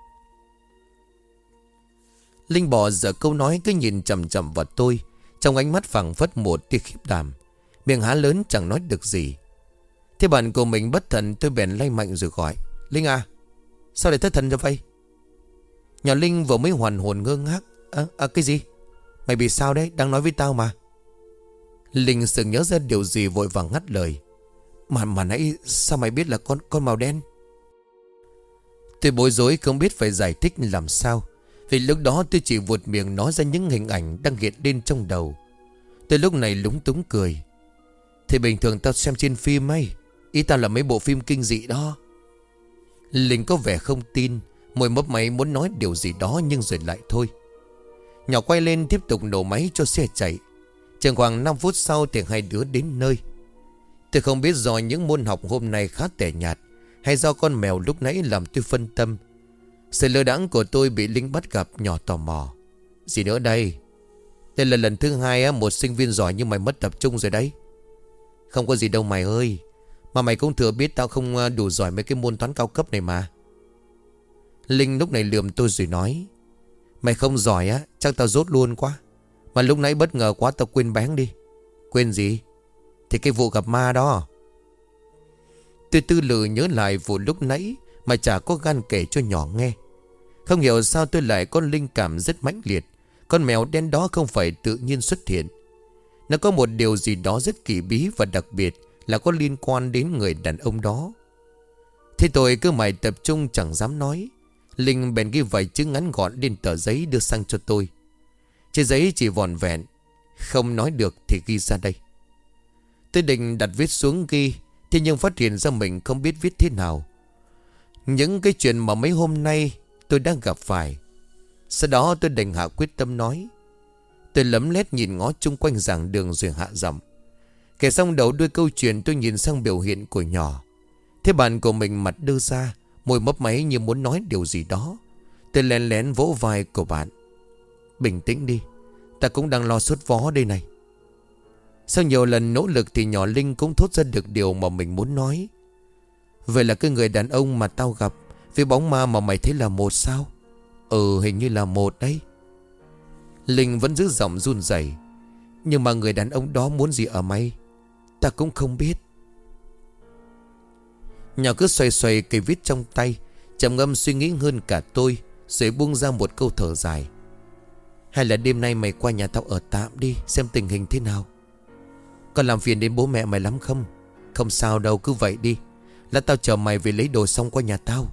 Linh bỏ dở câu nói cứ nhìn chằm chằm vào tôi. Trong ánh mắt phảng phất một tia khiếp đảm. Miệng há lớn chẳng nói được gì. Thế bạn của mình bất thần, tôi bèn lay mạnh rồi gọi. Linh à, sao lại thất thần ra vậy? Nhỏ Linh vừa mới hoàn hồn ngơ ngác. À, à cái gì? Mày bị sao đấy? Đang nói với tao mà. Linh sực nhớ ra điều gì vội vàng ngắt lời. Mà mà nãy sao mày biết là con con màu đen? Tôi bối rối không biết phải giải thích làm sao. Vì lúc đó tôi chỉ vuột miệng nói ra những hình ảnh đang hiện lên trong đầu. Tôi lúc này lúng túng cười. Thì bình thường tao xem trên phim ấy. Ý tao là mấy bộ phim kinh dị đó. Linh có vẻ không tin, môi mấp máy muốn nói điều gì đó nhưng rồi lại thôi. Nhỏ quay lên tiếp tục nổ máy cho xe chạy. Chừng khoảng năm phút sau thì hai đứa đến nơi. Tôi không biết do những môn học hôm nay khá tẻ nhạt, hay do con mèo lúc nãy làm tôi phân tâm. Sự lơ đãng của tôi bị Linh bắt gặp. Nhỏ tò mò. Gì nữa đây? Đây là lần thứ hai một sinh viên giỏi như mày mất tập trung rồi đấy. Không có gì đâu mày ơi. Mà mày cũng thừa biết tao không đủ giỏi mấy cái môn toán cao cấp này mà. Linh lúc này lườm tôi rồi nói: Mày không giỏi á, chắc tao dốt luôn quá. Mà lúc nãy bất ngờ quá tao quên bén đi. Quên gì? Thì cái vụ gặp ma đó. Tôi tư lự nhớ lại vụ lúc nãy mà chả có gan kể cho nhỏ nghe. Không hiểu sao tôi lại có linh cảm rất mãnh liệt. Con mèo đen đó không phải tự nhiên xuất hiện. Nó có một điều gì đó rất kỳ bí và đặc biệt, là có liên quan đến người đàn ông đó. Thế tôi cứ mãi tập trung chẳng dám nói. Linh bèn ghi vài chữ ngắn gọn lên tờ giấy đưa sang cho tôi. Trên giấy chỉ vòn vẹn: Không nói được thì ghi ra đây. Tôi định đặt viết xuống ghi, thế nhưng phát hiện ra mình không biết viết thế nào. Những cái chuyện mà mấy hôm nay tôi đang gặp phải. Sau đó tôi đành hạ quyết tâm nói. Tôi lấm lét nhìn ngó chung quanh giảng đường rồi hạ giọng. Kể xong đầu đuôi câu chuyện, tôi nhìn sang biểu hiện của nhỏ. Thế bạn của mình mặt đơ ra, môi mấp máy như muốn nói điều gì đó. Tôi lén lén vỗ vai của bạn: Bình tĩnh đi, ta cũng đang lo sốt vó đây này. Sau nhiều lần nỗ lực thì nhỏ Linh cũng thốt ra được điều mà mình muốn nói. Vậy là cái người đàn ông mà tao gặp, với bóng ma mà mày thấy là một sao? Ừ, hình như là một đấy. Linh vẫn giữ giọng run rẩy: Nhưng mà người đàn ông đó muốn gì ở mày? Ta cũng không biết. Nhỏ cứ xoay xoay cây viết trong tay, trầm ngâm suy nghĩ hơn cả tôi, rồi buông ra một câu thở dài: Hay là đêm nay mày qua nhà tao ở tạm đi, xem tình hình thế nào. Còn làm phiền đến bố mẹ mày lắm không? Không sao đâu, cứ vậy đi. Lát tao chờ mày về lấy đồ xong qua nhà tao.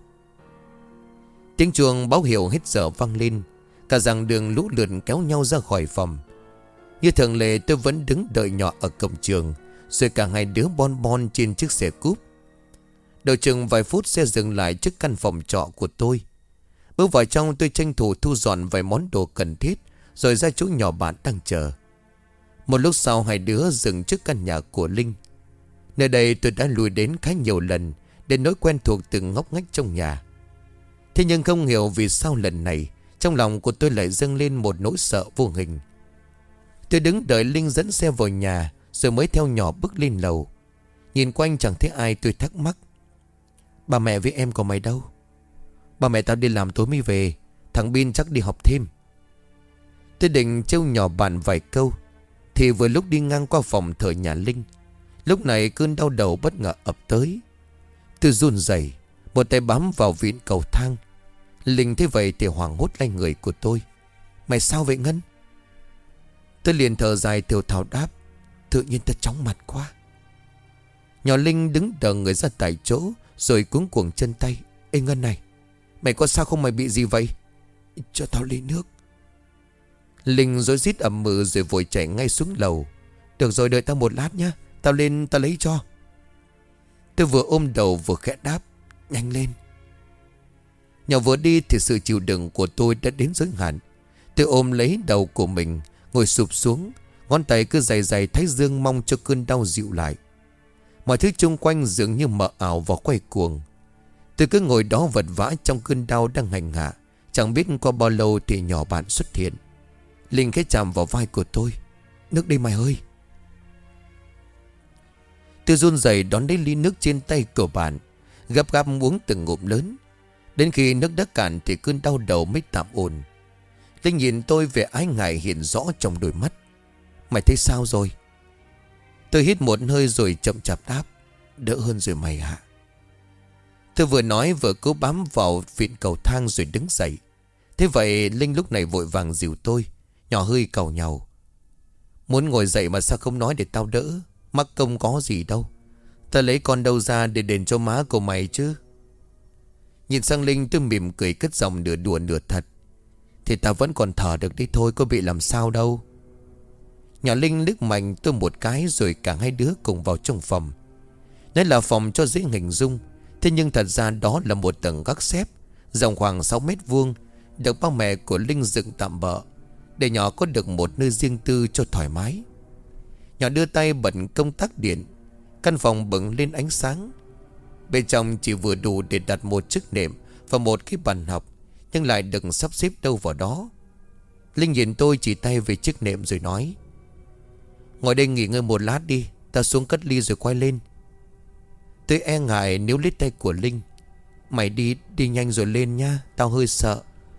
Tiếng chuông báo hiệu hết giờ vang lên. Cả giảng đường lũ lượt kéo nhau ra khỏi phòng. Như thường lệ tôi vẫn đứng đợi nhỏ ở cổng trường, rồi cả hai đứa bon bon trên chiếc xe cúp. Đợi chừng vài phút xe dừng lại trước căn phòng trọ của tôi. Bước vào trong, tôi tranh thủ thu dọn vài món đồ cần thiết, rồi ra chỗ nhỏ bạn đang chờ. Một lúc sau hai đứa dừng trước căn nhà của Linh. Nơi đây tôi đã lùi đến khá nhiều lần, để nỗi quen thuộc từng ngóc ngách trong nhà. Thế nhưng không hiểu vì sao lần này trong lòng của tôi lại dâng lên một nỗi sợ vô hình. Tôi đứng đợi Linh dẫn xe vào nhà, rồi mới theo nhỏ bước lên lầu. Nhìn quanh chẳng thấy ai, tôi thắc mắc: Bà mẹ với em của mày đâu? Bà mẹ tao đi làm tối mới về. Thằng Bin chắc đi học thêm. Tôi định trêu nhỏ bạn vài câu, thì vừa lúc đi ngang qua phòng thờ nhà Linh. Lúc này cơn đau đầu bất ngờ ập tới. Tôi run rẩy, một tay bám vào vịn cầu thang. Linh thấy vậy thì hoảng hốt lay người của tôi: Mày sao vậy Ngân? Tôi liền thở dài thều thào đáp: Tự nhiên ta chóng mặt quá. Nhỏ Linh đứng đờ người ra tại chỗ, rồi cuống cuồng chân tay: Ê Ngân này, mày có sao không, mày bị gì vậy? Cho tao ly nước. Linh rối rít ầm mừ rồi vội chạy ngay xuống lầu. Được rồi, đợi tao một lát nhá, tao lên tao lấy cho. Tôi vừa ôm đầu vừa khẽ đáp: Nhanh lên. Nhỏ vừa đi thì sự chịu đựng của tôi đã đến giới hạn. Tôi ôm lấy đầu của mình, ngồi sụp xuống, ngón tay cứ giày giày thái dương mong cho cơn đau dịu lại. Mọi thứ xung quanh dường như mờ ảo và quay cuồng. Tôi cứ ngồi đó vật vã trong cơn đau đang hành hạ. Chẳng biết qua bao lâu thì nhỏ bạn xuất hiện. Linh khẽ chạm vào vai của tôi: Nước đây mày ơi. Tôi run rẩy đón lấy ly nước trên tay của bạn, gấp gáp uống từng ngụm lớn. Đến khi nước đã cạn thì cơn đau đầu mới tạm ổn. Linh nhìn tôi, vẻ ái ngại hiện rõ trong đôi mắt: Mày thấy sao rồi? Tôi hít một hơi rồi chậm chạp đáp: Đỡ hơn rồi mày ạ. Tôi vừa nói vừa cố bám vào vịn cầu thang rồi đứng dậy. Thế vậy Linh lúc này vội vàng dìu tôi. Nhỏ hơi càu nhàu: Muốn ngồi dậy mà sao không nói để tao đỡ? Mắc công có gì đâu. Ta lấy con đâu ra để đền cho má của mày chứ? Nhìn sang Linh, tôi mỉm cười cất giọng nửa đùa nửa thật: Thì ta vẫn còn thở được đi thôi, có bị làm sao đâu. Nhỏ Linh liếc mạnh tôi một cái, rồi cả hai đứa cùng vào trong phòng. Đây là phòng cho dễ hình dung, thế nhưng thật ra đó là một tầng gác xép rộng khoảng sáu mét vuông, được ba mẹ của Linh dựng tạm bợ để nhỏ có được một nơi riêng tư cho thoải mái. Nhỏ đưa tay bật công tắc điện. Căn phòng bừng lên ánh sáng. Bên trong chỉ vừa đủ để đặt một chiếc nệm và một cái bàn học, nhưng lại đừng sắp xếp đâu vào đó. Linh nhìn tôi chỉ tay về chiếc nệm rồi nói: Ngồi đây nghỉ ngơi một lát đi, ta xuống cất ly rồi quay lên. Tôi e ngại nếu lít tay của Linh. Mày đi, đi nhanh rồi lên nha. Tao hơi sợ.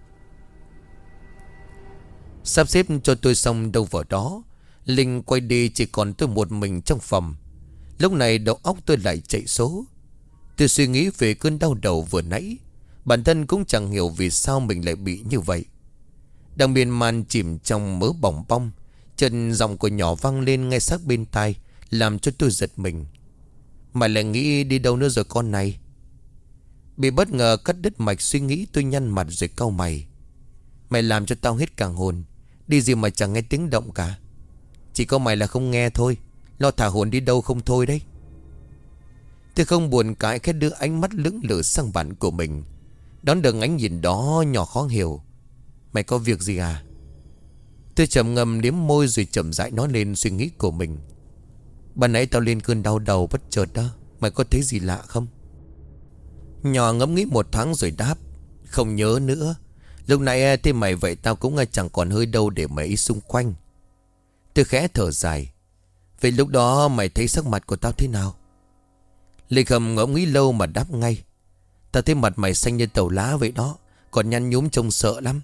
Sắp xếp cho tôi xong đâu vào đó, Linh quay đi chỉ còn tôi một mình trong phòng. Lúc này đầu óc tôi lại chạy số. Tôi suy nghĩ về cơn đau đầu vừa nãy. Bản thân cũng chẳng hiểu vì sao mình lại bị như vậy. Đang miên man chìm trong mớ bòng bong, chân giọng của nhỏ vang lên ngay sát bên tai, làm cho tôi giật mình. Mày lại nghĩ đi đâu nữa rồi con này? Bị bất ngờ cắt đứt mạch suy nghĩ, tôi nhăn mặt rồi cau mày. Mày làm cho tao hết cả hồn. Đi gì mà chẳng nghe tiếng động cả. Chỉ có mày là không nghe thôi. Lo thả hồn đi đâu không thôi đấy. Tôi không buồn cãi, khẽ đưa ánh mắt lững lờ sang bạn của mình. Đón được ánh nhìn đó, nhỏ khó hiểu. Mày có việc gì à? Tôi trầm ngâm liếm môi rồi chậm rãi nói lên suy nghĩ của mình. Ban nãy tao lên cơn đau đầu bất chợt đó. Mày có thấy gì lạ không? Nhỏ ngẫm nghĩ một thoáng rồi đáp. Không nhớ nữa. Lúc nãy thế mày vậy tao cũng chẳng còn hơi đâu để mày ý xung quanh. Tôi khẽ thở dài. Vậy lúc đó mày thấy sắc mặt của tao thế nào? Lê Khâm ngẫm nghĩ lâu mà đáp ngay. Tao thấy mặt mày xanh như tàu lá vậy đó. Còn nhăn nhúm trông sợ lắm.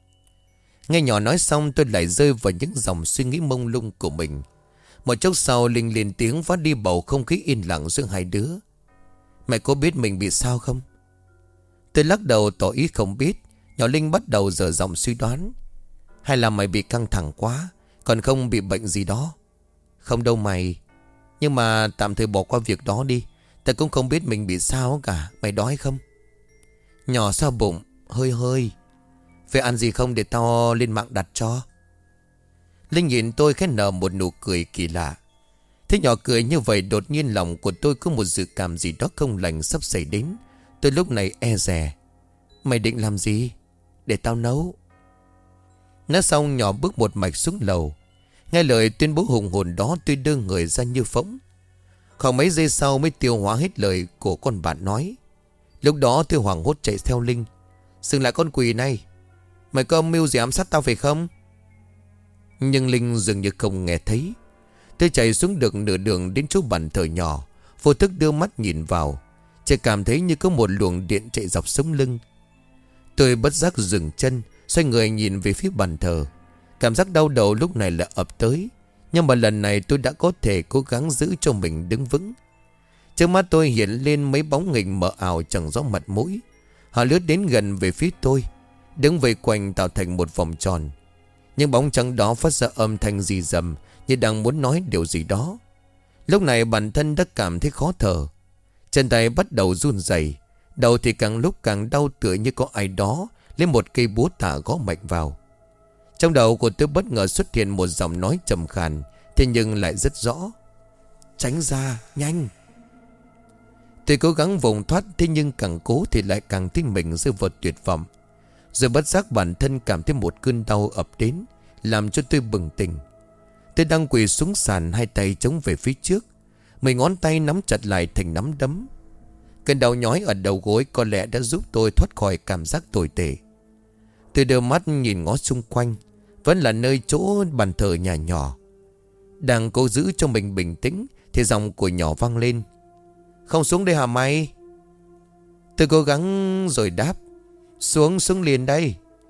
Nghe nhỏ nói xong tôi lại rơi vào những dòng suy nghĩ mông lung của mình. Một chốc sau Linh lên tiếng phá đi bầu không khí yên lặng giữa hai đứa. Mày có biết mình bị sao không? Tôi lắc đầu tỏ ý không biết. Nhỏ Linh bắt đầu dở giọng suy đoán. Hay là mày bị căng thẳng quá, còn không bị bệnh gì đó? Không đâu mày. Nhưng mà tạm thời bỏ qua việc đó đi. Ta cũng không biết mình bị sao cả. Mày đói không? Nhỏ sao bụng? Hơi hơi. Phải ăn gì không để tao lên mạng đặt cho? Linh nhìn tôi khẽ nở một nụ cười kỳ lạ. Thế nhỏ cười như vậy, đột nhiên lòng của tôi có một dự cảm gì đó không lành sắp xảy đến. Tôi lúc này e dè. Mày định làm gì? Để tao nấu. Nói xong nhỏ bước một mạch xuống lầu. Nghe lời tuyên bố hùng hồn đó, tôi đưa người ra như phỗng. Khoảng mấy giây sau mới tiêu hóa hết lời của con bạn nói. Lúc đó tôi hoảng hốt chạy theo Linh. Dừng lại con quỷ này. Mày có âm mưu gì ám sát tao phải không? Nhưng Linh dường như không nghe thấy. Tôi chạy xuống được nửa đường đến chỗ bàn thờ nhỏ. Vô thức đưa mắt nhìn vào. Chỉ cảm thấy như có một luồng điện chạy dọc sống lưng. Tôi bất giác dừng chân, xoay người nhìn về phía bàn thờ. Cảm giác đau đầu lúc này lại ập tới. Nhưng mà lần này tôi đã có thể cố gắng giữ cho mình đứng vững. Trước mắt tôi hiện lên mấy bóng hình mờ ảo chẳng rõ mặt mũi. Họ lướt đến gần về phía tôi, đứng vây quanh tạo thành một vòng tròn. Những bóng trắng đó phát ra âm thanh rì rầm, như đang muốn nói điều gì đó. Lúc này bản thân đã cảm thấy khó thở. Chân tay bắt đầu run rẩy, đầu thì càng lúc càng đau, tựa như có ai đó lấy một cây búa tạ gõ mạnh vào. Trong đầu của tôi bất ngờ xuất hiện một giọng nói trầm khàn, thế nhưng lại rất rõ. Tránh ra, nhanh. Tôi cố gắng vùng thoát, thế nhưng càng cố thì lại càng thấy mình rơi vào tuyệt vọng. Rồi bất giác bản thân cảm thấy một cơn đau ập đến, làm cho tôi bừng tỉnh. Tôi đang quỳ xuống sàn, hai tay chống về phía trước, mười ngón tay nắm chặt lại thành nắm đấm. Cơn đau nhói ở đầu gối có lẽ đã giúp tôi thoát khỏi cảm giác tồi tệ. Tôi đưa mắt nhìn ngó xung quanh, vẫn là nơi chỗ bàn thờ nhà nhỏ. Đang cố giữ cho mình bình tĩnh thì giọng của nhỏ vang lên. Không xuống đây hả mày? Tôi cố gắng rồi đáp. Xuống, xuống liền đây.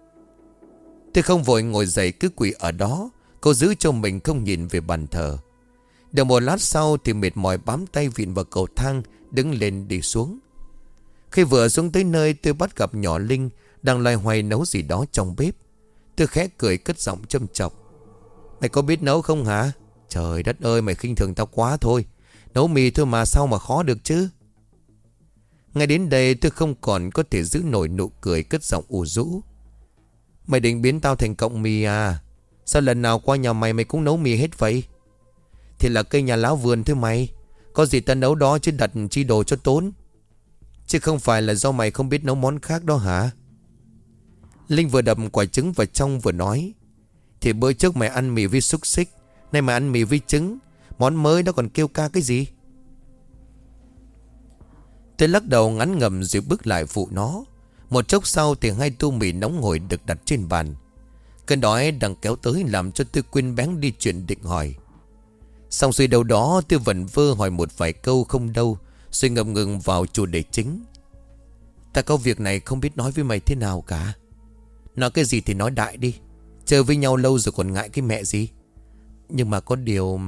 Tôi không vội ngồi dậy, cứ quỳ ở đó, cố giữ cho mình không nhìn về bàn thờ. Được một lát sau thì mệt mỏi bám tay vịn vào cầu thang, đứng lên đi xuống. Khi vừa xuống tới nơi, tôi bắt gặp nhỏ Linh đang loay hoay nấu gì đó trong bếp. Tôi khẽ cười cất giọng châm chọc. Mày có biết nấu không hả? Trời đất ơi, mày khinh thường tao quá thôi. Nấu mì thôi mà sao mà khó được chứ? Ngay đến đây tôi không còn có thể giữ nổi nụ cười, cất giọng ủ rũ. Mày định biến tao thành cọng mì à? Sao lần nào qua nhà mày mày cũng nấu mì hết vậy? Thì là cây nhà lão vườn thôi mày. Có gì ta nấu đó chứ đặt chi đồ cho tốn. Chứ không phải là do mày không biết nấu món khác đó hả? Linh vừa đập quả trứng vào trong vừa nói. Thì bữa trước mày ăn mì với xúc xích, nay mày ăn mì với trứng. Món mới đó còn kêu ca cái gì? Tôi lắc đầu ngắn ngầm rồi bước lại phụ nó. Một chốc sau thì hai tô mì nóng hổi được đặt trên bàn. Cơn đói đang kéo tới làm cho tôi quên bén đi chuyện định hỏi. Xong xuôi đâu đó tôi vẩn vơ hỏi một vài câu không đâu, rồi ngập ngừng vào chủ đề chính. Ta có việc này không biết nói với mày thế nào cả. Nói cái gì thì nói đại đi. Chơi với nhau lâu rồi còn ngại cái mẹ gì. Nhưng mà có điều...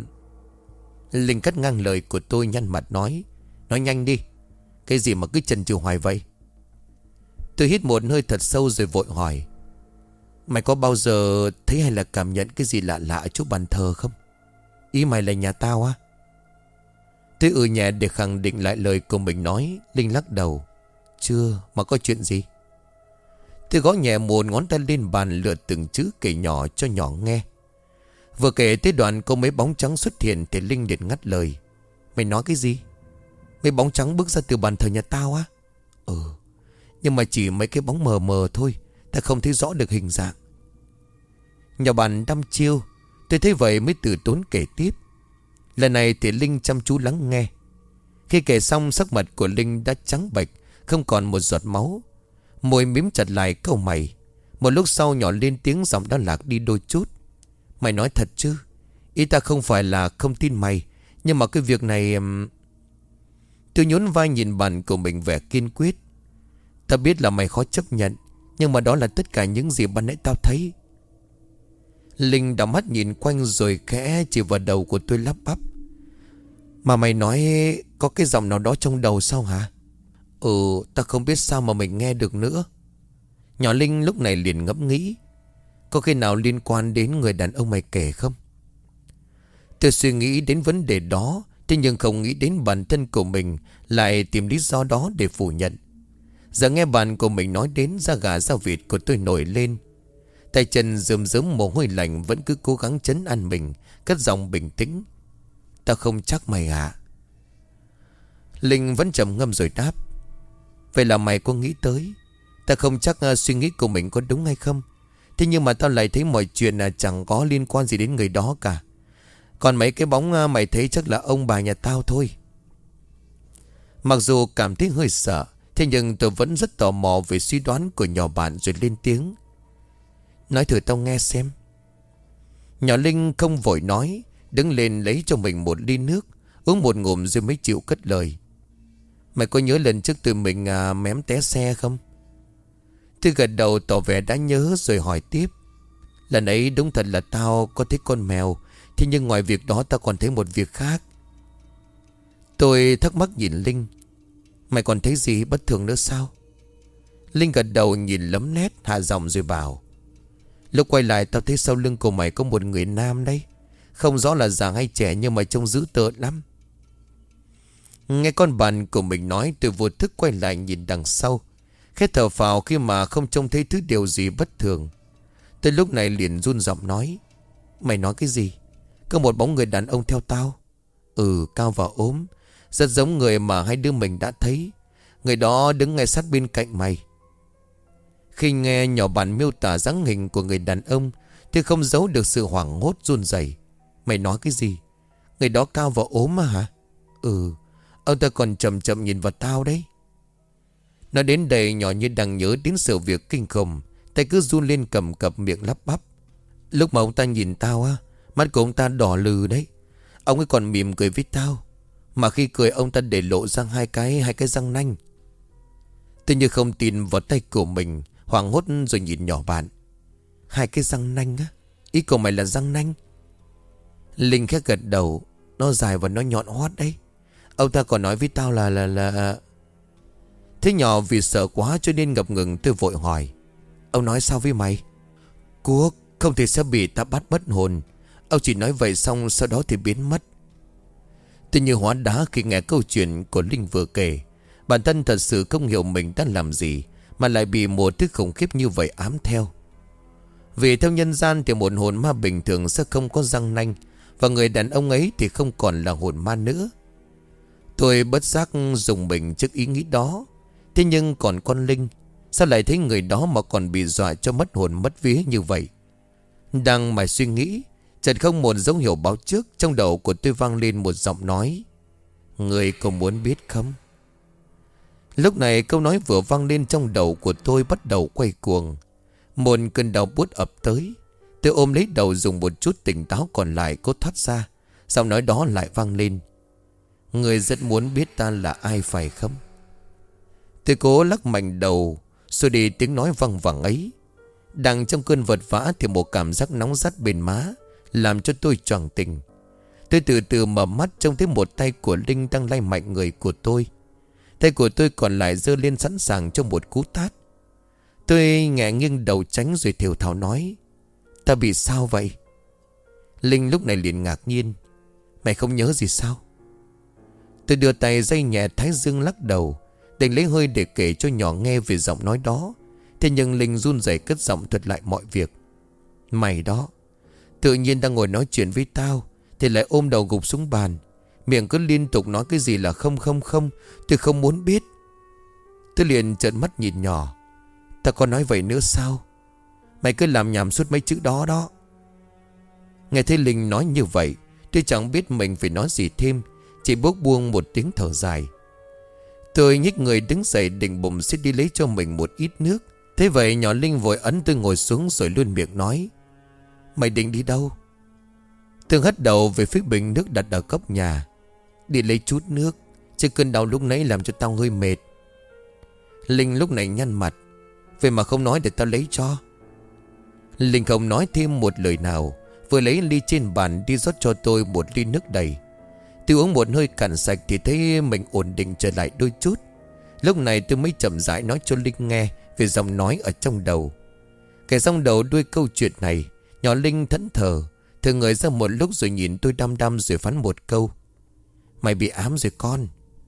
Linh cắt ngang lời của tôi, nhăn mặt nói. Nói nhanh đi. Cái gì mà cứ chần chừ hoài vậy? Tôi hít một hơi thật sâu rồi vội hỏi. Mày có bao giờ thấy hay là cảm nhận cái gì lạ lạ ở chỗ bàn thờ không? Ý mày là nhà tao á? Tôi ừ nhẹ để khẳng định lại lời của mình nói. Linh lắc đầu. Chưa, mà có chuyện gì? Tôi gõ nhẹ một ngón tay lên bàn, lượt từng chữ kể nhỏ cho nhỏ nghe. Vừa kể tới đoạn có mấy bóng trắng xuất hiện thì Linh liền ngắt lời. Mày nói cái gì? Mấy bóng trắng bước ra từ bàn thờ nhà tao á? Ừ, nhưng mà chỉ mấy cái bóng mờ mờ thôi. Ta không thấy rõ được hình dạng. Nhà bàn đăm chiêu. Tôi thấy vậy mới từ tốn kể tiếp. Lần này thì Linh chăm chú lắng nghe. Khi kể xong, sắc mặt của Linh đã trắng bệch, không còn một giọt máu. Môi mím chặt lại câu mày. Một lúc sau nhỏ lên tiếng, giọng đã lạc đi đôi chút. Mày nói thật chứ? Ý ta không phải là không tin mày, nhưng mà cái việc này... Tôi nhún vai nhìn bàn của mình vẻ kiên quyết. Ta biết là mày khó chấp nhận, nhưng mà đó là tất cả những gì ban nãy tao thấy. Linh đảo mắt nhìn quanh rồi khẽ chỉ vào đầu của tôi lắp bắp. Mà mày nói có cái giọng nào đó trong đầu sao hả? Ừ, ta không biết sao mà mình nghe được nữa. Nhỏ Linh lúc này liền ngẫm nghĩ. Có khi nào liên quan đến người đàn ông mày kể không? Tôi suy nghĩ đến vấn đề đó, thế nhưng không nghĩ đến bản thân của mình lại tìm lý do đó để phủ nhận. Giờ nghe bạn của mình nói đến, da gà da vịt của tôi nổi lên. Tay chân rơm rớm mồ hôi lạnh, vẫn cứ cố gắng trấn an mình, cất giọng bình tĩnh. Ta không chắc mày à? Linh vẫn trầm ngâm rồi đáp. Vậy là mày có nghĩ tới. Ta không chắc uh, suy nghĩ của mình có đúng hay không. Thế nhưng mà tao lại thấy mọi chuyện uh, chẳng có liên quan gì đến người đó cả. Còn mấy cái bóng uh, mày thấy chắc là ông bà nhà tao thôi. Mặc dù cảm thấy hơi sợ, thế nhưng tôi vẫn rất tò mò về suy đoán của nhỏ bạn, rồi lên tiếng. Nói thử tao nghe xem. Nhỏ Linh không vội nói, đứng lên lấy cho mình một ly nước, uống một ngụm rồi mới chịu cất lời. Mày có nhớ lần trước tụi mình à, mém té xe không? Tôi gật đầu tỏ vẻ đã nhớ rồi hỏi tiếp. Lần ấy đúng thật là tao có thấy con mèo, thế nhưng ngoài việc đó tao còn thấy một việc khác. Tôi thắc mắc nhìn Linh. Mày còn thấy gì bất thường nữa sao? Linh gật đầu nhìn lấm nét, hạ giọng rồi bảo. Lúc quay lại tao thấy sau lưng của mày có một người nam đấy. Không rõ là già hay trẻ nhưng mà trông dữ tợn lắm. Nghe con bạn của mình nói, tôi vô thức quay lại nhìn đằng sau, khẽ thở phào khi mà không trông thấy thứ điều gì bất thường. Tôi lúc này liền run giọng nói. Mày nói cái gì? Có một bóng người đàn ông theo tao. Ừ, cao và ốm, rất giống người mà hai đứa mình đã thấy. Người đó đứng ngay sát bên cạnh mày. Khi nghe nhỏ bạn miêu tả dáng hình của người đàn ông, thì không giấu được sự hoảng hốt run rẩy. Mày nói cái gì? Người đó cao và ốm mà hả? Ừ, ông ta còn chậm chậm nhìn vào tao đấy. Nói đến đây nhỏ như đang nhớ đến sự việc kinh khủng, tay cứ run lên cầm cập miệng lắp bắp. Lúc mà ông ta nhìn tao á, mắt của ông ta đỏ lừ đấy. Ông ấy còn mỉm cười với tao, mà khi cười ông ta để lộ ra hai cái hai cái răng nanh. Tôi như không tin vào tay của mình, hoảng hốt rồi nhìn nhỏ bạn. Hai cái răng nanh á? Ý của mày là răng nanh? Linh khẽ gật đầu. Nó dài và nó nhọn hoắt đấy. Ông ta còn nói với tao là là là Thế nhỏ vì sợ quá cho nên ngập ngừng. Tôi vội hỏi. Ông nói sao với mày? Cuốc không thể sẽ bị ta bắt mất hồn. Ông chỉ nói vậy xong sau đó thì biến mất. Tôi như hóa đá khi nghe câu chuyện của Linh vừa kể. Bản thân thật sự không hiểu mình đã làm gì mà lại bị một thứ khủng khiếp như vậy ám theo. Vì theo nhân gian thì một hồn ma bình thường sẽ không có răng nanh, và người đàn ông ấy thì không còn là hồn ma nữa. Tôi bất giác dùng mình trước ý nghĩ đó. Thế nhưng còn con Linh, sao lại thấy người đó mà còn bị dọa cho mất hồn mất vía như vậy? Đang mải suy nghĩ, chợt không một dấu hiệu báo trước, trong đầu của tôi vang lên một giọng nói. Người có muốn biết không? Lúc này câu nói vừa vang lên trong đầu của tôi bắt đầu quay cuồng. Một cơn đau buốt ập tới. Tôi ôm lấy đầu dùng một chút tỉnh táo còn lại cố thoát ra. Giọng nói đó lại vang lên. Người rất muốn biết ta là ai phải không? Tôi cố lắc mạnh đầu xua đi tiếng nói văng vẳng ấy. Đang trong cơn vật vã thì một cảm giác nóng rát bên má làm cho tôi choàng tỉnh. Tôi từ từ mở mắt trông thấy một tay của Linh đang lay mạnh người của tôi. Tay của tôi còn lại giơ lên sẵn sàng cho một cú tát. Tôi ngả nghiêng đầu tránh rồi thều thào nói: "Ta bị sao vậy?" Linh lúc này liền ngạc nhiên: "Mày không nhớ gì sao?" Tôi đưa tay dây nhẹ thái dương lắc đầu, định lấy hơi để kể cho nhỏ nghe về giọng nói đó. Thế nhưng Linh run rẩy cất giọng thuật lại mọi việc. "Mày đó, tự nhiên đang ngồi nói chuyện với tao thì lại ôm đầu gục xuống bàn, miệng cứ liên tục nói cái gì là không không không. Tôi không muốn biết." Tôi liền trợn mắt nhìn nhỏ: "Ta có nói vậy nữa sao? Mày cứ làm nhảm suốt mấy chữ đó đó." Nghe thấy Linh nói như vậy, tôi chẳng biết mình phải nói gì thêm, chỉ bốc buông một tiếng thở dài. Tôi nhích người đứng dậy định bụng sẽ đi lấy cho mình một ít nước. Thế vậy nhỏ Linh vội ấn tôi ngồi xuống rồi luôn miệng nói: "Mày định đi đâu?" Tôi hất đầu về phía bình nước đặt ở góc nhà: "Đi lấy chút nước, chứ cơn đau lúc nãy làm cho tao hơi mệt." Linh lúc này nhăn mặt: "Vậy mà không nói để tao lấy cho." Linh không nói thêm một lời nào, vừa lấy ly trên bàn đi rót cho tôi một ly nước đầy. Tôi uống một hơi cạn sạch thì thấy mình ổn định trở lại đôi chút. Lúc này tôi mới chậm rãi nói cho Linh nghe về giọng nói ở trong đầu. Kể xong đầu đuôi câu chuyện này, nhỏ Linh thẫn thờ, thở người ra một lúc rồi nhìn tôi đăm đăm rồi phán một câu: "Mày bị ám rồi con."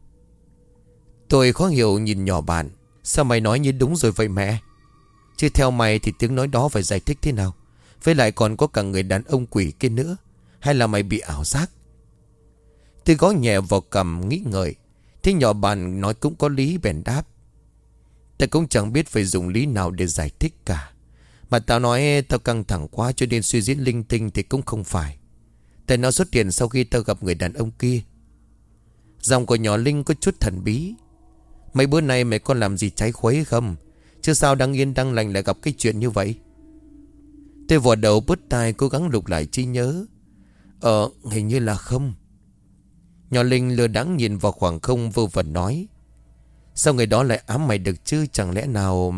Tôi khó hiểu nhìn nhỏ bạn: "Sao mày nói như đúng rồi vậy mẹ? Chứ theo mày thì tiếng nói đó phải giải thích thế nào? Với lại còn có cả người đàn ông quỷ kia nữa. Hay là mày bị ảo giác?" Tôi gõ nhẹ vào cằm nghĩ ngợi. Thế nhỏ bạn nói cũng có lý bèn đáp: "Ta cũng chẳng biết phải dùng lý nào để giải thích cả. Mà tao nói tao căng thẳng quá cho nên suy diễn linh tinh thì cũng không phải. Tại nó xuất hiện sau khi tao gặp người đàn ông kia." Giọng của nhỏ Linh có chút thần bí: "Mấy bữa nay mày có làm gì trái khuấy không? Chứ sao đang yên đang lành lại gặp cái chuyện như vậy?" Tôi vò đầu bứt tai cố gắng lục lại trí nhớ. Ờ hình như là không." Nhỏ Linh lơ đãng nhìn vào khoảng không vô vẩn nói: "Sao người đó lại ám mày được chứ? Chẳng lẽ nào..."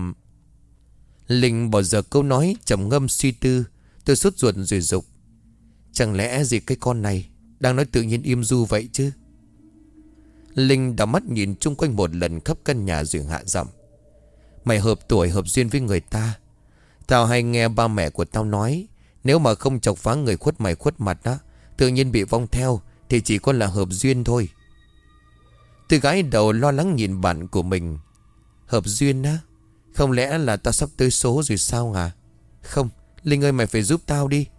Linh bỏ giờ câu nói trầm ngâm suy tư. Tôi sốt ruột rồi dục: "Chẳng lẽ gì cái con này đang nói tự nhiên im du vậy chứ?" Linh đảo mắt nhìn chung quanh một lần khắp căn nhà rồi hạ giọng: "Mày hợp tuổi hợp duyên với người ta. Tao hay nghe ba mẹ của tao nói, nếu mà không chọc phá người khuất mày khuất mặt á, tự nhiên bị vong theo thì chỉ có là hợp duyên thôi." Tôi gãi đầu lo lắng nhìn bạn của mình: "Hợp duyên á? Không lẽ là tao sắp tới số rồi sao hả? Không, Linh ơi mày phải giúp tao đi."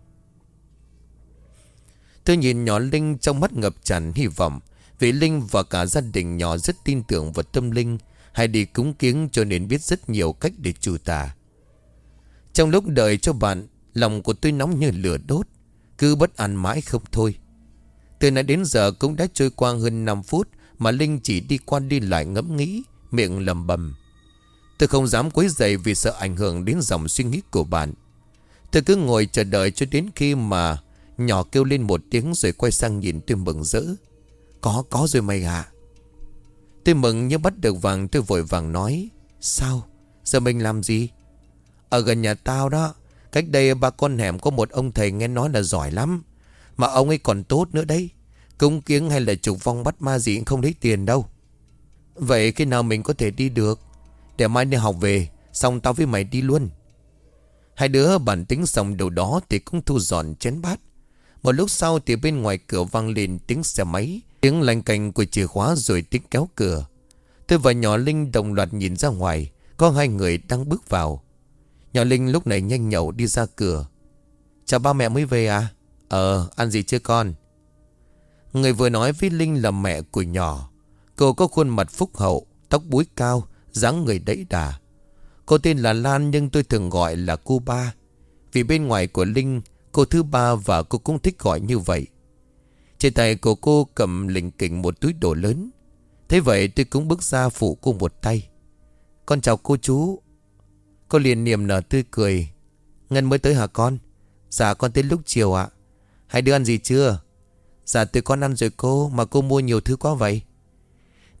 Tôi nhìn nhỏ Linh trong mắt ngập tràn hy vọng. Vì Linh và cả gia đình nhỏ rất tin tưởng vào tâm linh hay đi cúng kiếng, cho nên biết rất nhiều cách để trừ tà. Trong lúc đợi cho bạn, lòng của tôi nóng như lửa đốt, cứ bất an mãi không thôi. Từ nãy đến giờ cũng đã trôi qua hơn năm phút mà Linh chỉ đi qua đi lại ngẫm nghĩ, miệng lầm bầm. Tôi không dám quấy rầy vì sợ ảnh hưởng đến dòng suy nghĩ của bạn. Tôi cứ ngồi chờ đợi cho đến khi mà nhỏ kêu lên một tiếng rồi quay sang nhìn tôi mừng rỡ: Có, có rồi mày ạ." Tôi mừng như bắt được vàng, tôi vội vàng nói: "Sao? Giờ mình làm gì?" "Ở gần nhà tao đó, cách đây ba con hẻm có một ông thầy nghe nói là giỏi lắm. Mà ông ấy còn tốt nữa đấy. Cúng kiếng hay là trục vong bắt ma gì cũng không lấy tiền đâu." "Vậy khi nào mình có thể đi được?" "Để mai đi học về, xong tao với mày đi luôn." Hai đứa bản tính xong đầu đó thì cũng thu dọn chén bát. Một lúc sau thì bên ngoài cửa vang lên tiếng xe máy, tiếng lanh canh của chìa khóa rồi tiếng kéo cửa. Tôi và nhỏ Linh đồng loạt nhìn ra ngoài, có hai người đang bước vào. Nhỏ Linh lúc này nhanh nhậu đi ra cửa: "Chào ba mẹ mới về à?" "Ờ, ăn gì chưa con?" Người vừa nói với Linh là mẹ của nhỏ. Cô có khuôn mặt phúc hậu, tóc búi cao, dáng người đẫy đà. Cô tên là Lan nhưng tôi thường gọi là cô ba. Vì bên ngoài của Linh, cô thứ ba và cô cũng thích gọi như vậy. Trên tay của cô cầm lỉnh kỉnh một túi đồ lớn. Thế vậy tôi cũng bước ra phụ cô một tay: "Con chào cô chú." Cô liền niềm nở tươi cười: "Ngân mới tới hả con?" "Dạ con tới lúc chiều ạ." "Hai đứa ăn gì chưa?" "Dạ tụi con ăn rồi cô, mà cô mua nhiều thứ quá vậy."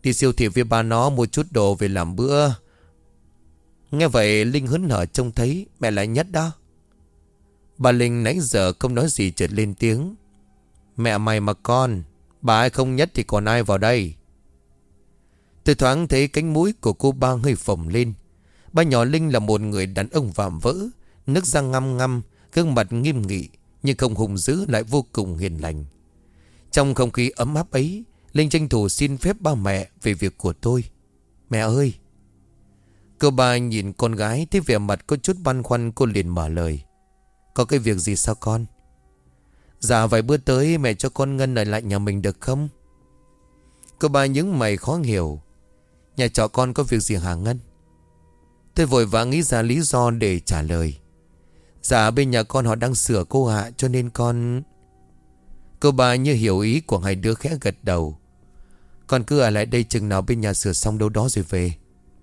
Đi siêu thị với ba nó mua chút đồ về làm bữa. Nghe vậy Linh hớn hở trông thấy mẹ lại nhất đó. Bà Linh nãy giờ không nói gì chợt lên tiếng. Mẹ mày mà con, bà ai không nhất thì còn ai vào đây. Tôi thoáng thấy cánh mũi của cô ba hơi phồng lên. Ba nhỏ Linh là một người đàn ông vạm vỡ, nước răng ngăm ngăm, gương mặt nghiêm nghị, nhưng không hung dữ lại vô cùng hiền lành. Trong không khí ấm áp ấy, Linh tranh thủ xin phép ba mẹ về việc của tôi. Mẹ ơi! Cô ba nhìn con gái thấy vẻ mặt có chút băn khoăn, cô liền mở lời. Có cái việc gì sao con? Dạ vài bữa tới mẹ cho con Ngân ở lại nhà mình được không? Cô ba nhướng mày khó hiểu. Nhà trọ con có việc gì hả Ngân? Tôi vội vã nghĩ ra lý do để trả lời. Dạ bên nhà con họ đang sửa cô ạ, cho nên con... Cô ba như hiểu ý của hai đứa khẽ gật đầu. Con cứ ở lại đây chừng nào bên nhà sửa xong đâu đó rồi về.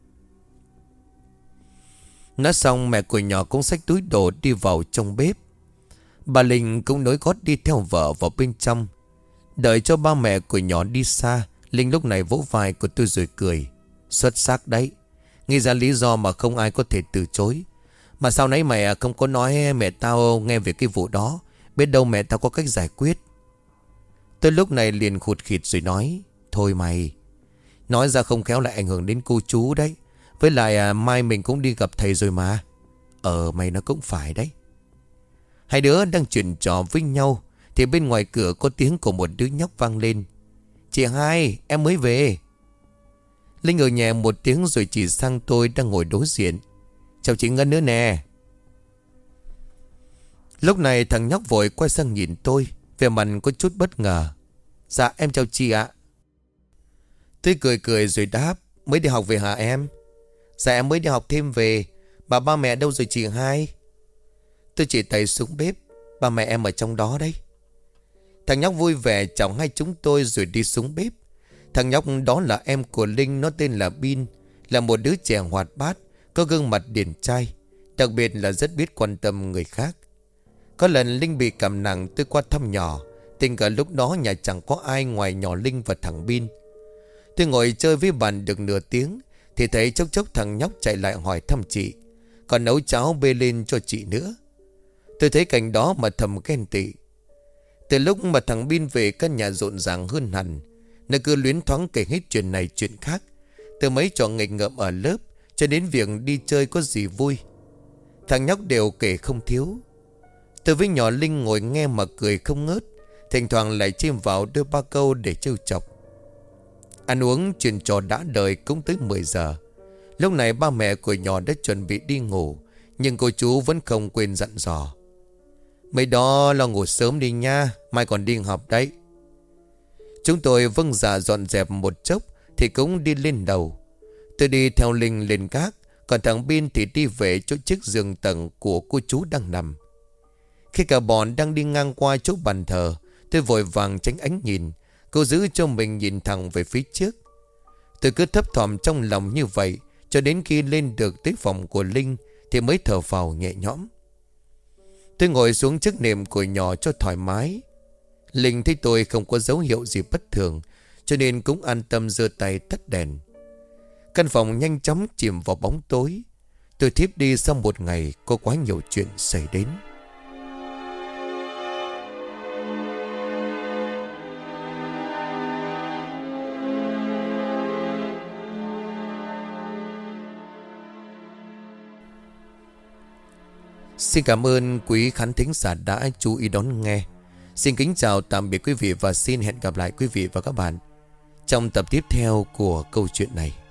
Nói xong mẹ của nhỏ cũng xách túi đồ đi vào trong bếp. Bà Linh cũng nối gót đi theo vợ vào bên trong. Đợi cho ba mẹ của nhỏ đi xa, Linh lúc này vỗ vai của tôi rồi cười. Xuất sắc đấy. Nghĩ ra lý do mà không ai có thể từ chối. Mà sao nãy mẹ không có nói mẹ tao nghe về cái vụ đó. Biết đâu mẹ tao có cách giải quyết. Tôi lúc này liền khụt khịt rồi nói. Thôi mày, nói ra không khéo lại ảnh hưởng đến cô chú đấy. Với lại à, mai mình cũng đi gặp thầy rồi mà. Ờ mày nó cũng phải đấy. Hai đứa đang chuyện trò với nhau thì bên ngoài cửa có tiếng của một đứa nhóc vang lên. Chị hai, em mới về. Linh ở nhẹ một tiếng rồi chỉ sang tôi đang ngồi đối diện. Chào chị Ngân nữa nè. Lúc này thằng nhóc vội quay sang nhìn tôi, vẻ mặt có chút bất ngờ. Dạ em chào chị ạ. Tôi cười cười rồi đáp. Mới đi học về hả em? Dạ em mới đi học thêm về. Bà ba mẹ đâu rồi chị hai? Tôi chỉ tay xuống bếp. Ba mẹ em ở trong đó đấy. Thằng nhóc vui vẻ chào hai chúng tôi rồi đi xuống bếp. Thằng nhóc đó là em của Linh, nó tên là Bin. Là một đứa trẻ hoạt bát, có gương mặt điển trai, đặc biệt là rất biết quan tâm người khác. Có lần Linh bị cảm nặng, tôi qua thăm nhỏ. Tình cờ lúc đó nhà chẳng có ai ngoài nhỏ Linh và thằng Bin. Tôi ngồi chơi với bạn được nửa tiếng thì thấy chốc chốc thằng nhóc chạy lại hỏi thăm chị, còn nấu cháo bê lên cho chị nữa. Tôi thấy cảnh đó mà thầm ghen tị. Từ lúc mà thằng Bin về, căn nhà rộn ràng hơn hẳn. Nó cứ luyến thoáng kể hết chuyện này chuyện khác, từ mấy trò nghịch ngợm ở lớp cho đến việc đi chơi có gì vui, thằng nhóc đều kể không thiếu. Tôi với nhỏ Linh ngồi nghe mà cười không ngớt, thỉnh thoảng lại chêm vào đôi ba câu để trêu chọc. Ăn uống chuyện trò đã đời cũng tới mười giờ. Lúc này ba mẹ của nhỏ đã chuẩn bị đi ngủ, nhưng cô chú vẫn không quên dặn dò. Mấy đó lo ngủ sớm đi nha, mai còn đi học đấy. Chúng tôi vâng dạ dọn dẹp một chốc thì cũng đi lên đầu. Tôi đi theo Linh lên gác, còn thằng Bin thì đi về chỗ chiếc giường tầng của cô chú đang nằm. Khi cả bọn đang đi ngang qua chỗ bàn thờ, tôi vội vàng tránh ánh nhìn. Cô giữ cho mình nhìn thẳng về phía trước. Tôi cứ thấp thỏm trong lòng như vậy cho đến khi lên được tới phòng của Linh thì mới thở phào nhẹ nhõm. Tôi ngồi xuống chiếc nệm của nhỏ cho thoải mái. Linh thấy tôi không có dấu hiệu gì bất thường, cho nên cũng an tâm giơ tay tắt đèn. Căn phòng nhanh chóng chìm vào bóng tối. Tôi thiếp đi sau một ngày có quá nhiều chuyện xảy đến. Xin cảm ơn quý khán thính giả đã chú ý đón nghe. Xin kính chào tạm biệt quý vị và xin hẹn gặp lại quý vị và các bạn trong tập tiếp theo của câu chuyện này.